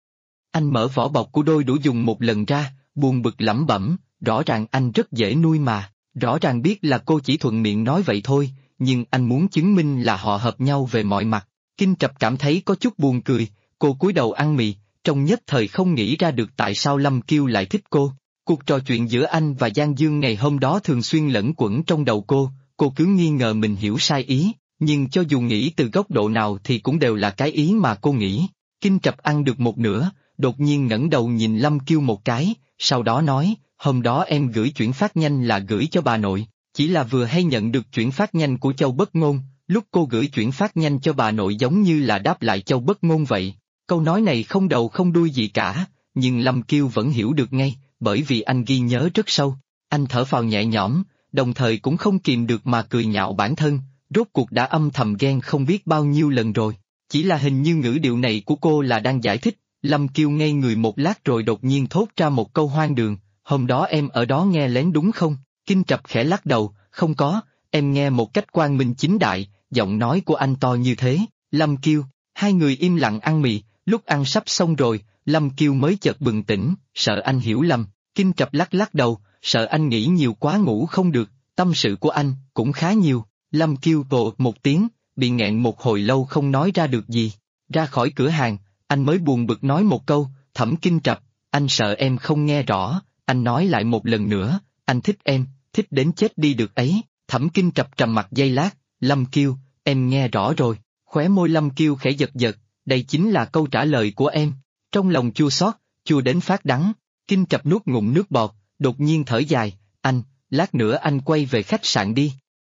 Anh mở vỏ bọc của đôi đũa dùng một lần ra, buồn bực lẩm bẩm, rõ ràng anh rất dễ nuôi mà, rõ ràng biết là cô chỉ thuận miệng nói vậy thôi, nhưng anh muốn chứng minh là họ hợp nhau về mọi mặt. Kinh Trập cảm thấy có chút buồn cười, cô cúi đầu ăn mì, trong nhất thời không nghĩ ra được tại sao Lâm Kiêu lại thích cô. Cuộc trò chuyện giữa anh và Giang Dương ngày hôm đó thường xuyên lẫn quẩn trong đầu cô cứ nghi ngờ mình hiểu sai ý, nhưng cho dù nghĩ từ góc độ nào thì cũng đều là cái ý mà cô nghĩ. Kinh Trập ăn được một nửa, đột nhiên ngẩng đầu nhìn Lâm Kiêu một cái, sau đó nói, hôm đó em gửi chuyển phát nhanh là gửi cho bà nội, chỉ là vừa hay nhận được chuyển phát nhanh của Châu Bất Ngôn, lúc cô gửi chuyển phát nhanh cho bà nội giống như là đáp lại Châu Bất Ngôn vậy. Câu nói này không đầu không đuôi gì cả, nhưng Lâm Kiêu vẫn hiểu được ngay, bởi vì anh ghi nhớ rất sâu. Anh thở phào nhẹ nhõm, đồng thời cũng không kìm được mà cười nhạo bản thân, rốt cuộc đã âm thầm ghen không biết bao nhiêu lần rồi. Chỉ là hình như ngữ điệu này của cô là đang giải thích. Lâm Kiêu ngây người một lát rồi đột nhiên thốt ra một câu hoang đường, hôm đó em ở đó nghe lén đúng không? Kinh Trập khẽ lắc đầu, không có, em nghe một cách quang minh chính đại, giọng nói của anh to như thế. Lâm Kiêu, hai người im lặng ăn mì, lúc ăn sắp xong rồi, Lâm Kiêu mới chợt bừng tỉnh, sợ anh hiểu lầm. Kinh Trập lắc đầu, sợ anh nghĩ nhiều quá ngủ không được, tâm sự của anh cũng khá nhiều. Lâm Kiêu bồ một tiếng, bị nghẹn một hồi lâu không nói ra được gì. Ra khỏi cửa hàng, anh mới buồn bực nói một câu, Thẩm Kinh Trập, anh sợ em không nghe rõ, anh nói lại một lần nữa, anh thích em, thích đến chết đi được ấy. Thẩm Kinh Trập trầm mặt giây lát, Lâm Kiêu, em nghe rõ rồi. Khóe môi Lâm Kiêu khẽ giật giật, đây chính là câu trả lời của em. Trong lòng chua xót, chua đến phát đắng. Kinh Trập nuốt ngụm nước bọt, đột nhiên thở dài, anh, lát nữa anh quay về khách sạn đi.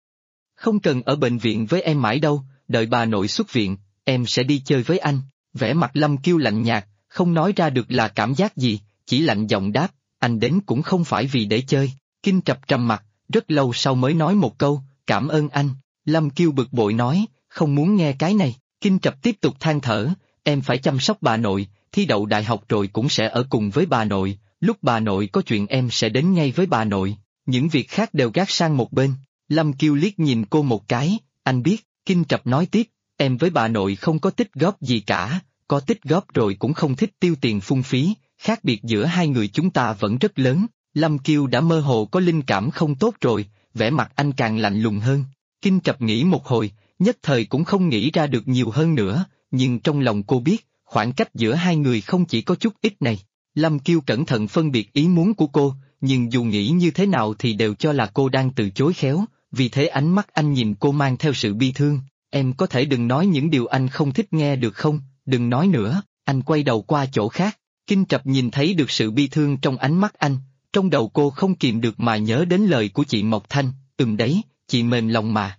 Không cần ở bệnh viện với em mãi đâu, đợi bà nội xuất viện, em sẽ đi chơi với anh. Vẻ mặt Lâm Kiêu lạnh nhạt, không nói ra được là cảm giác gì, chỉ lạnh giọng đáp, anh đến cũng không phải vì để chơi. Kinh Trập trầm mặt, rất lâu sau mới nói một câu, cảm ơn anh. Lâm Kiêu bực bội nói, không muốn nghe cái này. Kinh Trập tiếp tục than thở, em phải chăm sóc bà nội, thi đậu đại học rồi cũng sẽ ở cùng với bà nội, lúc bà nội có chuyện em sẽ đến ngay với bà nội, những việc khác đều gác sang một bên. Lâm Kiêu liếc nhìn cô một cái, anh biết. Kinh Trập nói tiếp, em với bà nội không có tích góp gì cả, có tích góp rồi cũng không thích tiêu tiền phung phí, khác biệt giữa hai người chúng ta vẫn rất lớn. Lâm Kiêu đã mơ hồ có linh cảm không tốt rồi, vẻ mặt anh càng lạnh lùng hơn. Kinh Trập nghĩ một hồi, nhất thời cũng không nghĩ ra được nhiều hơn nữa, nhưng trong lòng cô biết, khoảng cách giữa hai người không chỉ có chút ít này. Lâm Kiêu cẩn thận phân biệt ý muốn của cô, nhưng dù nghĩ như thế nào thì đều cho là cô đang từ chối khéo, vì thế ánh mắt anh nhìn cô mang theo sự bi thương. Em có thể đừng nói những điều anh không thích nghe được không, đừng nói nữa. Anh quay đầu qua chỗ khác. Kinh Trập nhìn thấy được sự bi thương trong ánh mắt anh, trong đầu cô không kìm được mà nhớ đến lời của chị Mộc Thanh, đấy, chị mềm lòng mà.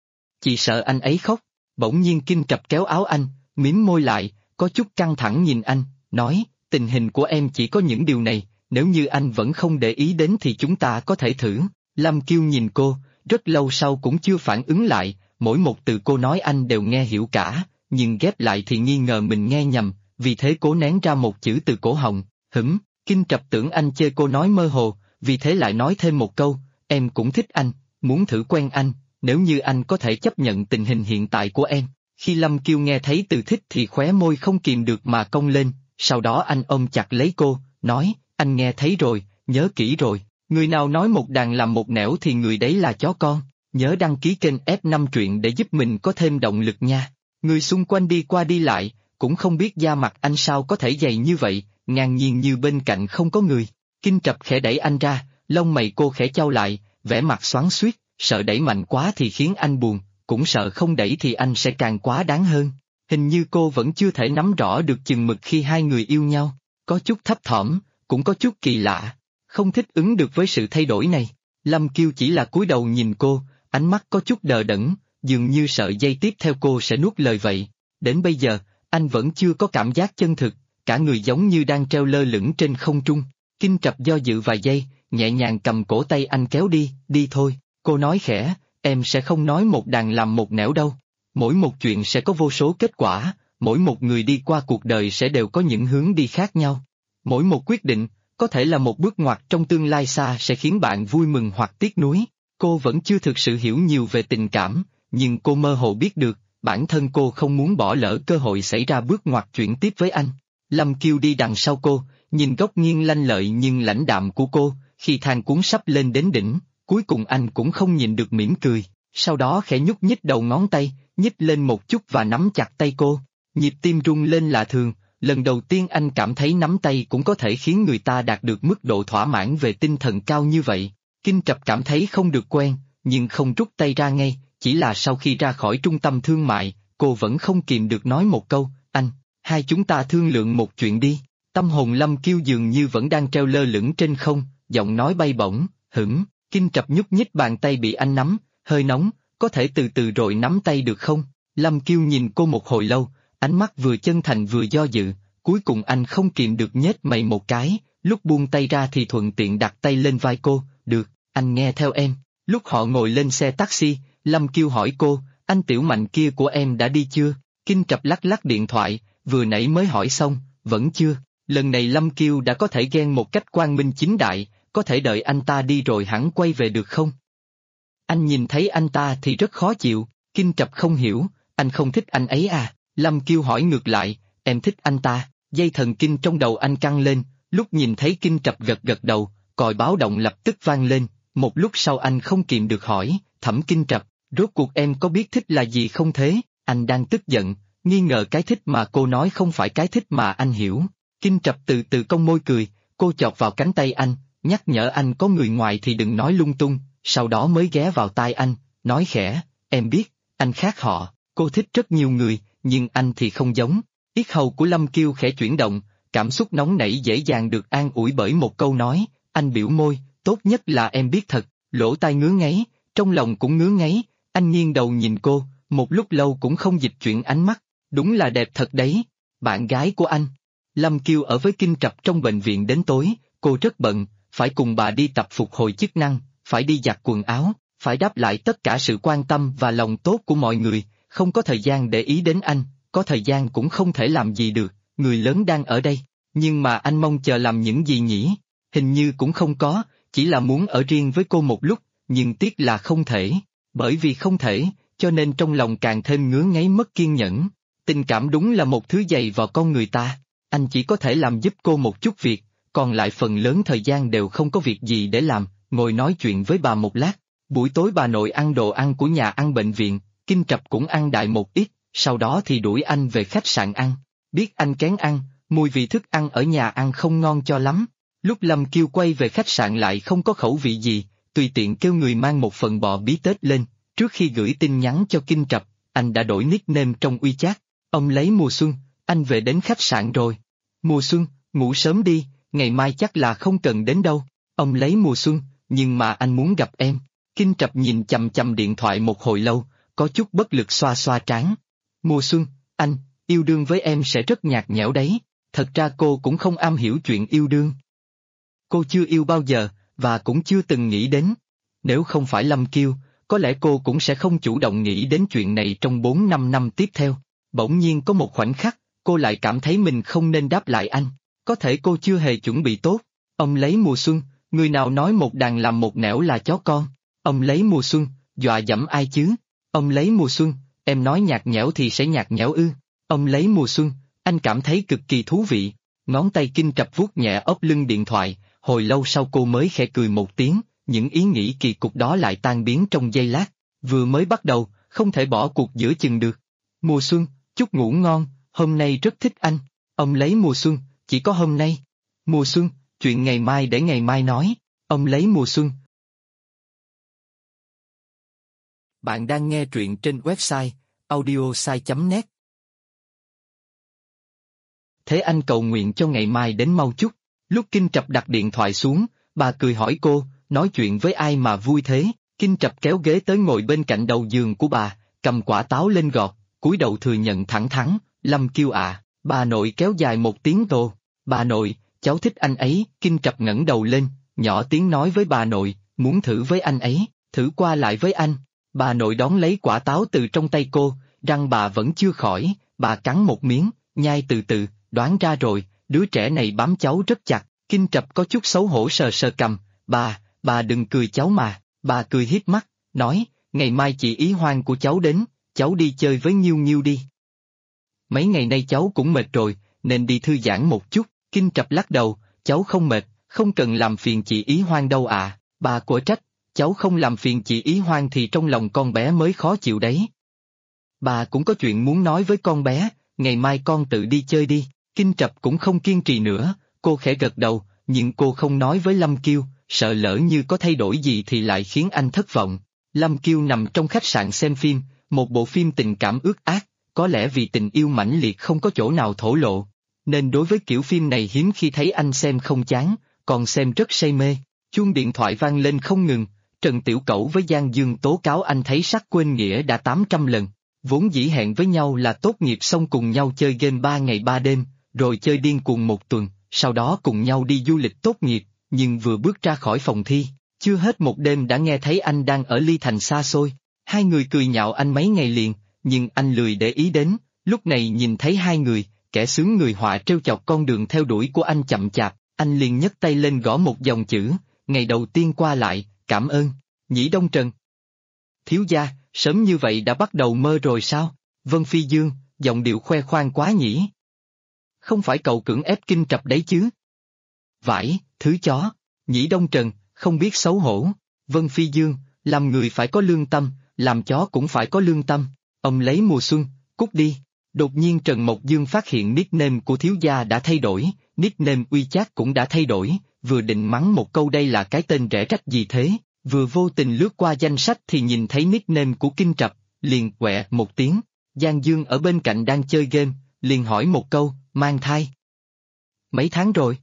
Chị sợ anh ấy khóc. Bỗng nhiên Kinh Trập kéo áo anh, mím môi lại, có chút căng thẳng nhìn anh, nói, tình hình của em chỉ có những điều này, nếu như anh vẫn không để ý đến thì chúng ta có thể thử. Lâm Kiêu nhìn cô, rất lâu sau cũng chưa phản ứng lại, mỗi một từ cô nói anh đều nghe hiểu cả, nhưng ghép lại thì nghi ngờ mình nghe nhầm, vì thế cố nén ra một chữ từ cổ họng, Kinh Trập tưởng anh chê cô nói mơ hồ, vì thế lại nói thêm một câu, em cũng thích anh, muốn thử quen anh, nếu như anh có thể chấp nhận tình hình hiện tại của em. Khi Lâm Kiêu nghe thấy từ thích thì khóe môi không kìm được mà cong lên, sau đó anh ôm chặt lấy cô, nói, anh nghe thấy rồi, nhớ kỹ rồi, người nào nói một đàn làm một nẻo thì người đấy là chó con, Nhớ đăng ký kênh F5 truyện để giúp mình có thêm động lực nha. Người xung quanh đi qua đi lại, cũng không biết da mặt anh sao có thể dày như vậy, ngang nhiên như bên cạnh không có người. Kinh Trập khẽ đẩy anh ra, lông mày cô khẽ chau lại, vẻ mặt xoắn xuýt, sợ đẩy mạnh quá thì khiến anh buồn, cũng sợ không đẩy thì anh sẽ càng quá đáng hơn. Hình như cô vẫn chưa thể nắm rõ được chừng mực khi hai người yêu nhau, có chút thấp thỏm, cũng có chút kỳ lạ, không thích ứng được với sự thay đổi này. Lâm Kiêu chỉ là cúi đầu nhìn cô, ánh mắt có chút đờ đẫn, dường như sợ giây tiếp theo cô sẽ nuốt lời vậy. Đến bây giờ, anh vẫn chưa có cảm giác chân thực, cả người giống như đang treo lơ lửng trên không trung. Kinh Trập do dự vài giây, nhẹ nhàng cầm cổ tay anh kéo đi, đi thôi, cô nói khẽ, em sẽ không nói một đằng làm một nẻo đâu. Mỗi một chuyện sẽ có vô số kết quả, mỗi một người đi qua cuộc đời sẽ đều có những hướng đi khác nhau. Mỗi một quyết định, có thể là một bước ngoặt trong tương lai xa sẽ khiến bạn vui mừng hoặc tiếc nuối. Cô vẫn chưa thực sự hiểu nhiều về tình cảm, nhưng cô mơ hồ biết được, bản thân cô không muốn bỏ lỡ cơ hội xảy ra bước ngoặt chuyển tiếp với anh. Lâm Kiêu đi đằng sau cô, nhìn góc nghiêng lanh lợi nhưng lãnh đạm của cô, khi thang cuốn sắp lên đến đỉnh, cuối cùng anh cũng không nhìn được mỉm cười, sau đó khẽ nhúc nhích đầu ngón tay, nhích lên một chút và nắm chặt tay cô. Nhịp tim rung lên lạ thường, lần đầu tiên anh cảm thấy nắm tay cũng có thể khiến người ta đạt được mức độ thỏa mãn về tinh thần cao như vậy. Kinh Trập cảm thấy không được quen, nhưng không rút tay ra ngay, chỉ là sau khi ra khỏi trung tâm thương mại, cô vẫn không kìm được nói một câu, anh, hai chúng ta thương lượng một chuyện đi. Tâm hồn Lâm Kiêu dường như vẫn đang treo lơ lửng trên không, giọng nói bay bổng, hửng. Kinh Trập nhúc nhích bàn tay bị anh nắm, hơi nóng, có thể từ từ rồi nắm tay được không? Lâm Kiêu nhìn cô một hồi lâu, ánh mắt vừa chân thành vừa do dự, cuối cùng anh không kìm được nhếch mày một cái, lúc buông tay ra thì thuận tiện đặt tay lên vai cô, được, anh nghe theo em. Lúc họ ngồi lên xe taxi, Lâm Kiêu hỏi cô, anh Tiểu Mạnh kia của em đã đi chưa? Kinh Trập lắc lắc điện thoại, vừa nãy mới hỏi xong, vẫn chưa. Lần này Lâm Kiêu đã có thể ghen một cách quang minh chính đại, có thể đợi anh ta đi rồi hẳn quay về được không? Anh nhìn thấy anh ta thì rất khó chịu, Kinh Trập không hiểu, anh không thích anh ấy à? Lâm Kiêu hỏi ngược lại, em thích anh ta, dây thần kinh trong đầu anh căng lên, lúc nhìn thấy Kinh Trập gật gật đầu, còi báo động lập tức vang lên, một lúc sau anh không kìm được hỏi, Thẩm Kinh Trập, rốt cuộc em có biết thích là gì không thế? Anh đang tức giận, nghi ngờ cái thích mà cô nói không phải cái thích mà anh hiểu. Kinh Trập từ từ cong môi cười, cô chọt vào cánh tay anh, nhắc nhở anh có người ngoài thì đừng nói lung tung, sau đó mới ghé vào tai anh, nói khẽ, em biết, anh khác họ, cô thích rất nhiều người, nhưng anh thì không giống. Yết hầu của Lâm Kiêu khẽ chuyển động, cảm xúc nóng nảy dễ dàng được an ủi bởi một câu nói, anh biểu môi, tốt nhất là em biết thật, lỗ tai ngứa ngáy, trong lòng cũng ngứa ngáy, anh nghiêng đầu nhìn cô, một lúc lâu cũng không dịch chuyển ánh mắt, đúng là đẹp thật đấy, bạn gái của anh. Lâm Kiêu ở với Kinh Trập trong bệnh viện đến tối, cô rất bận, phải cùng bà đi tập phục hồi chức năng, phải đi giặt quần áo, phải đáp lại tất cả sự quan tâm và lòng tốt của mọi người, không có thời gian để ý đến anh, có thời gian cũng không thể làm gì được, người lớn đang ở đây, nhưng mà anh mong chờ làm những gì nhỉ? Hình như cũng không có, chỉ là muốn ở riêng với cô một lúc, nhưng tiếc là không thể, bởi vì không thể, cho nên trong lòng càng thêm ngứa ngáy mất kiên nhẫn. Tình cảm đúng là một thứ dày vào con người ta, anh chỉ có thể làm giúp cô một chút việc, còn lại phần lớn thời gian đều không có việc gì để làm, ngồi nói chuyện với bà một lát. Buổi tối bà nội ăn đồ ăn của nhà ăn bệnh viện, Kinh Trập cũng ăn đại một ít, sau đó thì đuổi anh về khách sạn ăn. Biết anh kén ăn, mùi vị thức ăn ở nhà ăn không ngon cho lắm. Lúc Lâm Kiêu quay về khách sạn lại không có khẩu vị gì, tùy tiện kêu người mang một phần bò bí tết lên. Trước khi gửi tin nhắn cho Kinh Trập, anh đã đổi nickname trong WeChat. Ông lấy Mùa Xuân, anh về đến khách sạn rồi. Mùa Xuân, ngủ sớm đi, ngày mai chắc là không cần đến đâu. Ông lấy Mùa Xuân, nhưng mà anh muốn gặp em. Kinh Trập nhìn chằm chằm điện thoại một hồi lâu, có chút bất lực xoa xoa trán. Mùa Xuân, anh, yêu đương với em sẽ rất nhạt nhẽo đấy, thật ra cô cũng không am hiểu chuyện yêu đương. Cô chưa yêu bao giờ, và cũng chưa từng nghĩ đến. Nếu không phải Lâm Kiêu, có lẽ cô cũng sẽ không chủ động nghĩ đến chuyện này trong 4-5 năm tiếp theo. Bỗng nhiên có một khoảnh khắc, cô lại cảm thấy mình không nên đáp lại anh. Có thể cô chưa hề chuẩn bị tốt. Ông lấy Mùa Xuân, người nào nói một đàn làm một nẻo là chó con. Ông lấy Mùa Xuân, dọa dẫm ai chứ? Ông lấy Mùa Xuân, em nói nhạt nhẽo thì sẽ nhạt nhẽo ư? Ông lấy Mùa Xuân, anh cảm thấy cực kỳ thú vị. Ngón tay Kinh Trập vuốt nhẹ ốp lưng điện thoại, hồi lâu sau cô mới khẽ cười một tiếng, những ý nghĩ kỳ cục đó lại tan biến trong giây lát. vừa mới bắt đầu, không thể bỏ cuộc giữa chừng được. Mùa xuân, chúc ngủ ngon, hôm nay rất thích anh. Ông lấy mùa xuân, chỉ có hôm nay. Mùa xuân, chuyện ngày mai để ngày mai nói. Ông lấy mùa xuân. Bạn đang nghe truyện trên website audiosai.net. Thế anh cầu nguyện cho ngày mai đến mau chút. Lúc Kinh Trập đặt điện thoại xuống, bà cười hỏi cô, nói chuyện với ai mà vui thế? Kinh Trập kéo ghế tới ngồi bên cạnh đầu giường của bà, cầm quả táo lên gọt, cúi đầu thừa nhận thẳng thắn, Lâm Kiêu à. Bà nội kéo dài một tiếng tô. Bà nội, cháu thích anh ấy. Kinh Trập ngẩng đầu lên, nhỏ tiếng nói với bà nội, muốn thử với anh ấy, thử qua lại với anh. Bà nội đón lấy quả táo từ trong tay cô, răng bà vẫn chưa khỏi, bà cắn một miếng, nhai từ từ, đoán ra rồi, đứa trẻ này bám cháu rất chặt. Kinh Trập có chút xấu hổ sờ sờ cằm, bà đừng cười cháu mà. Bà cười hiếp mắt, nói, ngày mai chị Ý Hoan của cháu đến, cháu đi chơi với Nhiêu Nhiêu đi. Mấy ngày nay cháu cũng mệt rồi, nên đi thư giãn một chút. Kinh Trập lắc đầu, cháu không mệt, không cần làm phiền chị Ý Hoan đâu à. Bà của trách, cháu không làm phiền chị Ý Hoan thì trong lòng con bé mới khó chịu đấy. Bà cũng có chuyện muốn nói với con bé, ngày mai con tự đi chơi đi. Kinh Trập cũng không kiên trì nữa, cô khẽ gật đầu, nhưng cô không nói với Lâm Kiêu, sợ lỡ như có thay đổi gì thì lại khiến anh thất vọng. Lâm Kiêu nằm trong khách sạn xem phim, một bộ phim tình cảm ướt át, có lẽ vì tình yêu mãnh liệt không có chỗ nào thổ lộ, nên đối với kiểu phim này hiếm khi thấy anh xem không chán, còn xem rất say mê. Chuông điện thoại vang lên không ngừng, Trần Tiểu Cẩu với Giang Dương tố cáo anh thấy sắc quên nghĩa đã 800 lần, vốn dĩ hẹn với nhau là tốt nghiệp xong cùng nhau chơi game 3 ngày 3 đêm, rồi chơi điên cuồng một tuần, sau đó cùng nhau đi du lịch tốt nghiệp, nhưng vừa bước ra khỏi phòng thi, chưa hết một đêm đã nghe thấy anh đang ở ly thành xa xôi. Hai người cười nhạo anh mấy ngày liền, nhưng anh lười để ý đến, lúc này nhìn thấy hai người, kẻ sướng người họa trêu chọc con đường theo đuổi của anh chậm chạp, anh liền nhấc tay lên gõ một dòng chữ, ngày đầu tiên qua lại, cảm ơn, Nhĩ Đông Trần. Thiếu gia, sớm như vậy đã bắt đầu mơ rồi sao? Vân Phi Dương, giọng điệu khoe khoang quá nhỉ? Không phải cậu cưỡng ép Kinh Trập đấy chứ? Vãi, thứ chó, Nhĩ Đông Trần, không biết xấu hổ. Vân Phi Dương, làm người phải có lương tâm, làm chó cũng phải có lương tâm. Ông lấy mùa xuân, cút đi. Đột nhiên Trần Mộc Dương phát hiện nickname của thiếu gia đã thay đổi, nickname WeChat cũng đã thay đổi, vừa định mắng một câu đây là cái tên rẻ rách gì thế, vừa vô tình lướt qua danh sách thì nhìn thấy nickname của Kinh Trập, liền quẹ một tiếng. Giang Dương ở bên cạnh đang chơi game, liền hỏi một câu, mang thai. Mấy tháng rồi?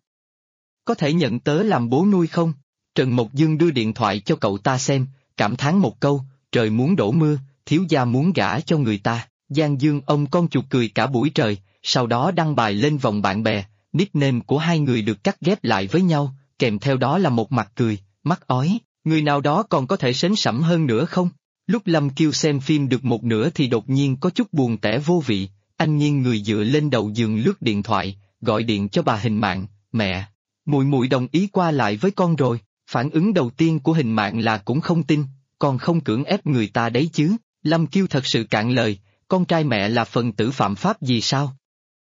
Có thể nhận tớ làm bố nuôi không? Trần Mộc Dương đưa điện thoại cho cậu ta xem, cảm thán một câu, trời muốn đổ mưa, thiếu gia muốn gả cho người ta. Giang Dương ông con chuột cười cả buổi trời, sau đó đăng bài lên vòng bạn bè, nickname của hai người được cắt ghép lại với nhau, kèm theo đó là một mặt cười, mắt ói, người nào đó còn có thể sến sẩm hơn nữa không? Lúc Lâm Kiêu xem phim được một nửa thì đột nhiên có chút buồn tẻ vô vị, anh nghiêng người dựa lên đầu giường lướt điện thoại, gọi điện cho bà Hình Mạn, mẹ, muội muội đồng ý qua lại với con rồi. Phản ứng đầu tiên của Hình Mạn là cũng không tin, còn không cưỡng ép người ta đấy chứ. Lâm Kiêu thật sự cạn lời, con trai mẹ là phần tử phạm pháp gì sao?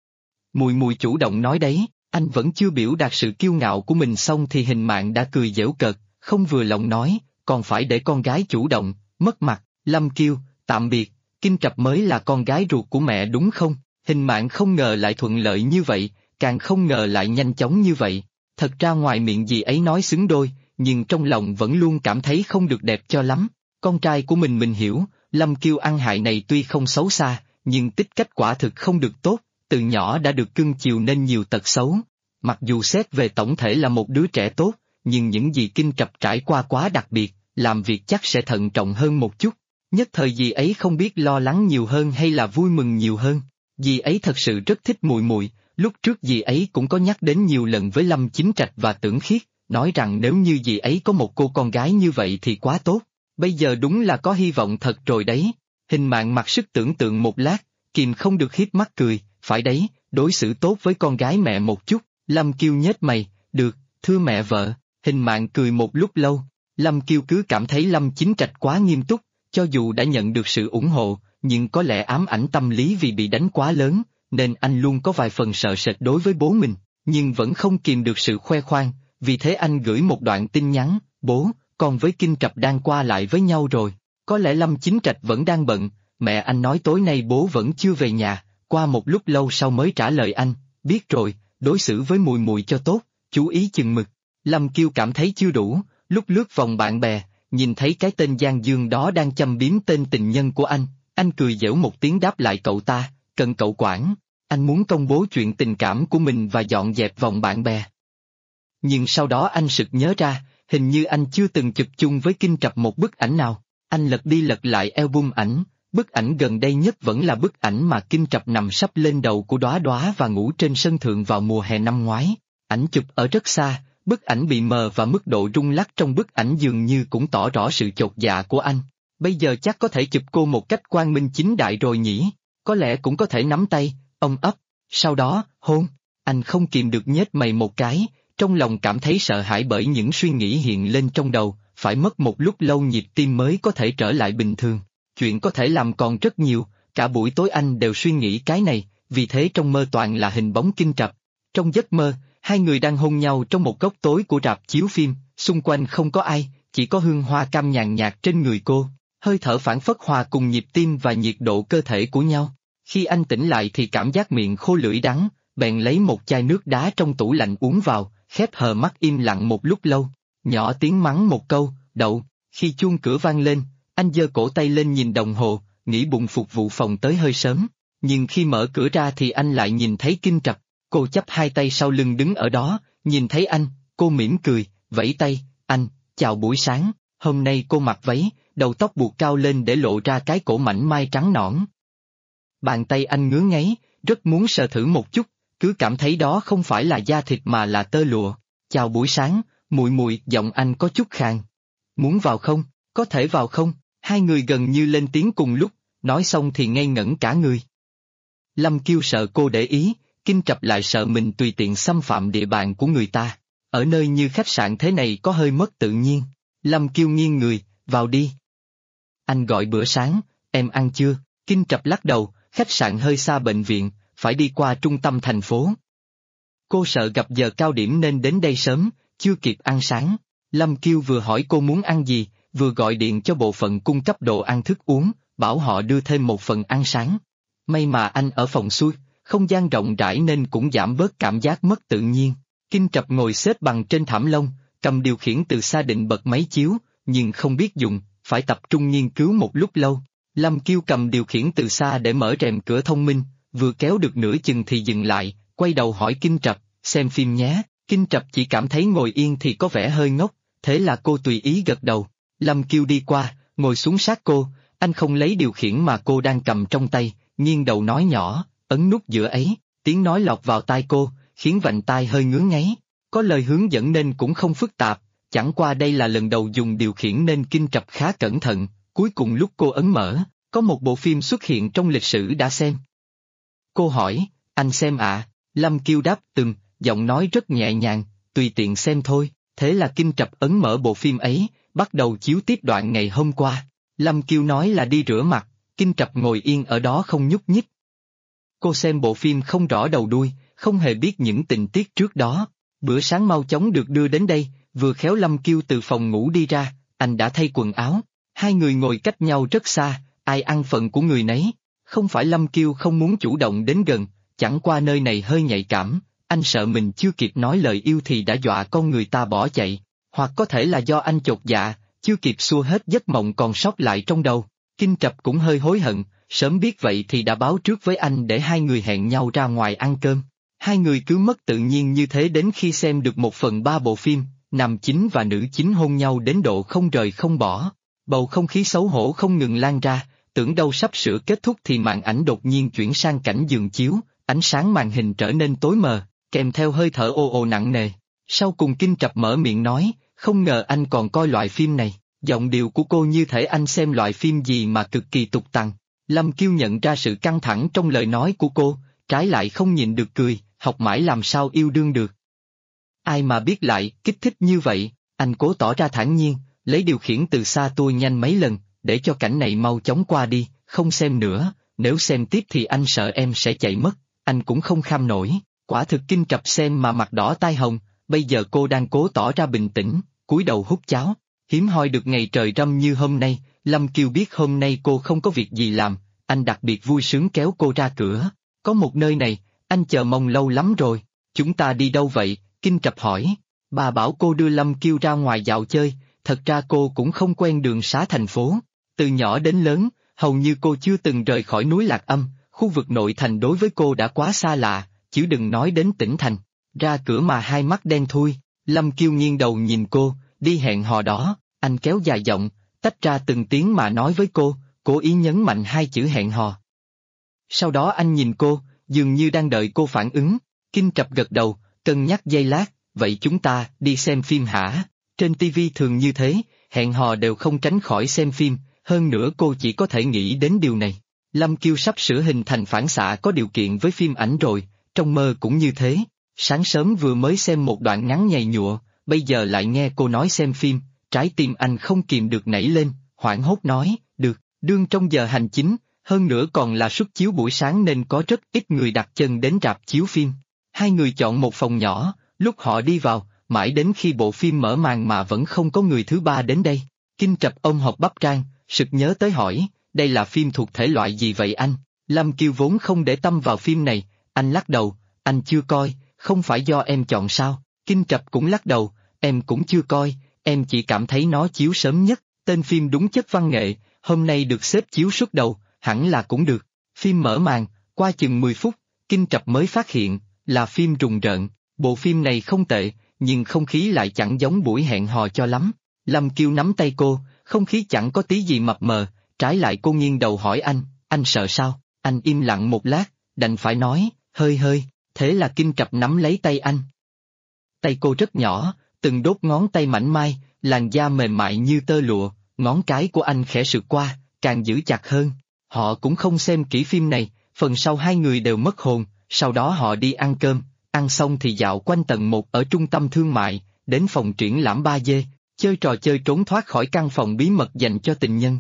Muội muội chủ động nói đấy, anh vẫn chưa biểu đạt sự kiêu ngạo của mình xong thì Hình Mạn đã cười giễu cợt, không vừa lòng nói, còn phải để con gái chủ động, mất mặt. Lâm Kiêu, tạm biệt, Kinh Trập mới là con gái ruột của mẹ đúng không? Hình Mạn không ngờ lại thuận lợi như vậy, càng không ngờ lại nhanh chóng như vậy. Thật ra ngoài miệng gì ấy nói xứng đôi, nhưng trong lòng vẫn luôn cảm thấy không được đẹp cho lắm. Con trai của mình hiểu, Lâm Kiêu ăn hại này tuy không xấu xa, nhưng tích cách quả thực không được tốt, từ nhỏ đã được cưng chiều nên nhiều tật xấu. Mặc dù xét về tổng thể là một đứa trẻ tốt, nhưng những gì Kinh Trập trải qua quá đặc biệt, làm việc chắc sẽ thận trọng hơn một chút. Nhất thời dì ấy không biết lo lắng nhiều hơn hay là vui mừng nhiều hơn. Dì ấy thật sự rất thích muội muội, lúc trước dì ấy cũng có nhắc đến nhiều lần với Lâm Chính Trạch và Tưởng Khiết, nói rằng nếu như dì ấy có một cô con gái như vậy thì quá tốt, bây giờ đúng là có hy vọng thật rồi đấy. Hình Mạn mặc sức tưởng tượng một lát, kìm không được hiếp mắt cười, phải đấy, đối xử tốt với con gái mẹ một chút. Lâm Kiêu nhếch mày, được, thưa mẹ vợ. Hình Mạn cười một lúc lâu, Lâm Kiêu cứ cảm thấy Lâm Chính Trạch quá nghiêm túc, cho dù đã nhận được sự ủng hộ, nhưng có lẽ ám ảnh tâm lý vì bị đánh quá lớn, nên anh luôn có vài phần sợ sệt đối với bố mình, nhưng vẫn không kìm được sự khoe khoang, vì thế anh gửi một đoạn tin nhắn, bố, con với Kinh Trập đang qua lại với nhau rồi, Có lẽ Lâm Chính Trạch vẫn đang bận, mẹ anh nói tối nay bố vẫn chưa về nhà, qua một lúc lâu sau mới trả lời anh, biết rồi, đối xử với mùi mùi cho tốt, chú ý chừng mực. Lâm Kiêu cảm thấy chưa đủ, lúc lướt vòng bạn bè, nhìn thấy cái tên Giang Dương đó đang châm biếm tên tình nhân của anh cười giễu một tiếng đáp lại cậu ta, cần cậu quản, anh muốn công bố chuyện tình cảm của mình và dọn dẹp vòng bạn bè. Nhưng sau đó anh sực nhớ ra, hình như anh chưa từng chụp chung với Kinh Trập một bức ảnh nào, anh lật đi lật lại album ảnh, bức ảnh gần đây nhất vẫn là bức ảnh mà Kinh Trập nằm sấp lên đầu của Đóa Đóa và ngủ trên sân thượng vào mùa hè năm ngoái, ảnh chụp ở rất xa, bức ảnh bị mờ và mức độ rung lắc trong bức ảnh dường như cũng tỏ rõ sự chột dạ của anh. Bây giờ chắc có thể chụp cô một cách quang minh chính đại rồi nhỉ, có lẽ cũng có thể nắm tay, ôm ấp, sau đó, hôn. Anh không kìm được nhếch mày một cái, trong lòng cảm thấy sợ hãi bởi những suy nghĩ hiện lên trong đầu, phải mất một lúc lâu nhịp tim mới có thể trở lại bình thường. Chuyện có thể làm còn rất nhiều, cả buổi tối anh đều suy nghĩ cái này, vì thế trong mơ toàn là hình bóng Kinh Trập. Trong giấc mơ, hai người đang hôn nhau trong một góc tối của rạp chiếu phim, xung quanh không có ai, chỉ có hương hoa cam nhàn nhạt trên người cô, hơi thở phảng phất hòa cùng nhịp tim và nhiệt độ cơ thể của nhau. Khi anh tỉnh lại thì cảm giác miệng khô lưỡi đắng, bèn lấy một chai nước đá trong tủ lạnh uống vào, khép hờ mắt im lặng một lúc lâu, nhỏ tiếng mắng một câu, đậu. Khi chuông cửa vang lên, anh giơ cổ tay lên nhìn đồng hồ, nghĩ bụng phục vụ phòng tới hơi sớm, nhưng khi mở cửa ra thì anh lại nhìn thấy Kinh Trập, cô chắp hai tay sau lưng đứng ở đó, nhìn thấy anh, cô mỉm cười, vẫy tay, anh, chào buổi sáng, hôm nay cô mặc váy, đầu tóc buộc cao lên để lộ ra cái cổ mảnh mai trắng nõn. Bàn tay anh ngứa ngáy, rất muốn sờ thử một chút, cứ cảm thấy đó không phải là da thịt mà là tơ lụa. Chào buổi sáng, mùi mùi, giọng anh có chút khàn. Muốn vào không? Có thể vào không? Hai người gần như lên tiếng cùng lúc, nói xong thì ngây ngẩn cả người. Lâm Kiêu sợ cô để ý, Kinh Trập lại sợ mình tùy tiện xâm phạm địa bàn của người ta. Ở nơi như khách sạn thế này có hơi mất tự nhiên. Lâm Kiêu nghiêng người, vào đi. Anh gọi bữa sáng, em ăn chưa? Kinh Trập lắc đầu, khách sạn hơi xa bệnh viện, phải đi qua trung tâm thành phố. Cô sợ gặp giờ cao điểm nên đến đây sớm, chưa kịp ăn sáng. Lâm Kiêu vừa hỏi cô muốn ăn gì, vừa gọi điện cho bộ phận cung cấp đồ ăn thức uống, bảo họ đưa thêm một phần ăn sáng. May mà anh ở phòng xuôi, không gian rộng rãi nên cũng giảm bớt cảm giác mất tự nhiên. Kinh Trập ngồi xếp bằng trên thảm lông, cầm điều khiển từ xa định bật máy chiếu, nhưng không biết dùng, phải tập trung nghiên cứu một lúc lâu. Lâm Kiêu cầm điều khiển từ xa để mở rèm cửa thông minh, vừa kéo được nửa chừng thì dừng lại, quay đầu hỏi Kinh Trập, xem phim nhé. Kinh Trập chỉ cảm thấy ngồi yên thì có vẻ hơi ngốc, thế là cô tùy ý gật đầu. Lâm Kiêu đi qua, ngồi xuống sát cô, anh không lấy điều khiển mà cô đang cầm trong tay, nghiêng đầu nói nhỏ, ấn nút giữa ấy, tiếng nói lọt vào tai cô, khiến vành tai hơi ngứa ngáy. Có lời hướng dẫn nên cũng không phức tạp, chẳng qua đây là lần đầu dùng điều khiển nên Kinh Trập khá cẩn thận, cuối cùng lúc cô ấn mở, có một bộ phim xuất hiện trong lịch sử đã xem. Cô hỏi, anh xem ạ? Lâm Kiêu đáp từng, giọng nói rất nhẹ nhàng, tùy tiện xem thôi, thế là Kinh Trập ấn mở bộ phim ấy, bắt đầu chiếu tiếp đoạn ngày hôm qua. Lâm Kiêu nói là đi rửa mặt, Kinh Trập ngồi yên ở đó không nhúc nhích. Cô xem bộ phim không rõ đầu đuôi, không hề biết những tình tiết trước đó. Bữa sáng mau chóng được đưa đến đây, vừa khéo Lâm Kiêu từ phòng ngủ đi ra, anh đã thay quần áo. Hai người ngồi cách nhau rất xa, ai ăn phần của người nấy. Không phải Lâm Kiêu không muốn chủ động đến gần, chẳng qua nơi này hơi nhạy cảm, anh sợ mình chưa kịp nói lời yêu thì đã dọa con người ta bỏ chạy. Hoặc có thể là do anh chột dạ, chưa kịp xua hết giấc mộng còn sót lại trong đầu. Kinh Trập cũng hơi hối hận, sớm biết vậy thì đã báo trước với anh để hai người hẹn nhau ra ngoài ăn cơm. Hai người cứ mất tự nhiên như thế đến khi xem được 1/3 bộ phim, nam chính và nữ chính hôn nhau đến độ không rời không bỏ. Bầu không khí xấu hổ không ngừng lan ra, tưởng đâu sắp sửa kết thúc thì màn ảnh đột nhiên chuyển sang cảnh giường chiếu, ánh sáng màn hình trở nên tối mờ, kèm theo hơi thở ồ ồ nặng nề. Sau cùng Kinh Trập mở miệng nói, không ngờ anh còn coi loại phim này, giọng điệu của cô như thể anh xem loại phim gì mà cực kỳ tục tằn. Lâm Kiêu nhận ra sự căng thẳng trong lời nói của cô, trái lại không nhịn được cười, học mãi làm sao yêu đương được. Ai mà biết lại, kích thích như vậy, anh cố tỏ ra thản nhiên, lấy điều khiển từ xa tua nhanh mấy lần, để cho cảnh này mau chóng qua đi, không xem nữa, nếu xem tiếp thì anh sợ em sẽ chạy mất, anh cũng không kham nổi. Quả thực Kinh Trập xem mà mặt đỏ tai hồng, bây giờ cô đang cố tỏ ra bình tĩnh, cúi đầu hút cháo. Hiếm hoi được ngày trời râm như hôm nay, Lâm Kiều biết hôm nay cô không có việc gì làm, anh đặc biệt vui sướng kéo cô ra cửa. Có một nơi này, anh chờ mong lâu lắm rồi. Chúng ta đi đâu vậy? Kinh Trập hỏi. Bà bảo cô đưa Lâm Kiều ra ngoài dạo chơi, thật ra cô cũng không quen đường xá thành phố. Từ nhỏ đến lớn, hầu như cô chưa từng rời khỏi núi Lạc Âm, khu vực nội thành đối với cô đã quá xa lạ, chứ đừng nói đến tỉnh thành. Ra cửa mà hai mắt đen thui, Lâm Kiều nghiêng đầu nhìn cô, đi hẹn hò đó, anh kéo dài giọng, tách ra từng tiếng mà nói với cô, cố ý nhấn mạnh hai chữ hẹn hò. Sau đó anh nhìn cô, dường như đang đợi cô phản ứng. Kinh Trập gật đầu, cân nhắc giây lát, vậy chúng ta đi xem phim hả? Trên TV thường như thế, hẹn hò đều không tránh khỏi xem phim, hơn nữa cô chỉ có thể nghĩ đến điều này. Lâm Kiều sắp sửa hình thành phản xạ có điều kiện với phim ảnh rồi, trong mơ cũng như thế. Sáng sớm vừa mới xem một đoạn ngắn nhầy nhụa, bây giờ lại nghe cô nói xem phim, trái tim anh không kìm được nảy lên, hoảng hốt nói, được, đương trong giờ hành chính, hơn nữa còn là suất chiếu buổi sáng nên có rất ít người đặt chân đến rạp chiếu phim. Hai người chọn một phòng nhỏ, lúc họ đi vào, mãi đến khi bộ phim mở màn mà vẫn không có người thứ ba đến đây. Kinh Trập ôm hộp bắp rang, sực nhớ tới hỏi, đây là phim thuộc thể loại gì vậy anh? Lâm Kiều vốn không để tâm vào phim này, anh lắc đầu, anh chưa coi, không phải do em chọn sao? Kinh Trập cũng lắc đầu, em cũng chưa coi, em chỉ cảm thấy nó chiếu sớm nhất, tên phim đúng chất văn nghệ, hôm nay được xếp chiếu suốt đầu, hẳn là cũng được. Phim mở màn, qua chừng 10 phút, Kinh Trập mới phát hiện, là phim rùng rợn, bộ phim này không tệ, nhưng không khí lại chẳng giống buổi hẹn hò cho lắm. Lâm Kiều nắm tay cô, không khí chẳng có tí gì mập mờ, trái lại cô nghiêng đầu hỏi anh sợ sao? Anh im lặng một lát, đành phải nói, hơi hơi, thế là Kinh Trập nắm lấy tay anh. Tay cô rất nhỏ, từng đốt ngón tay mảnh mai, làn da mềm mại như tơ lụa, ngón cái của anh khẽ sượt qua, càng giữ chặt hơn. Họ cũng không xem kỹ phim này, phần sau hai người đều mất hồn, sau đó họ đi ăn cơm, ăn xong thì dạo quanh tầng 1 ở trung tâm thương mại, đến phòng triển lãm 3D, chơi trò chơi trốn thoát khỏi căn phòng bí mật dành cho tình nhân.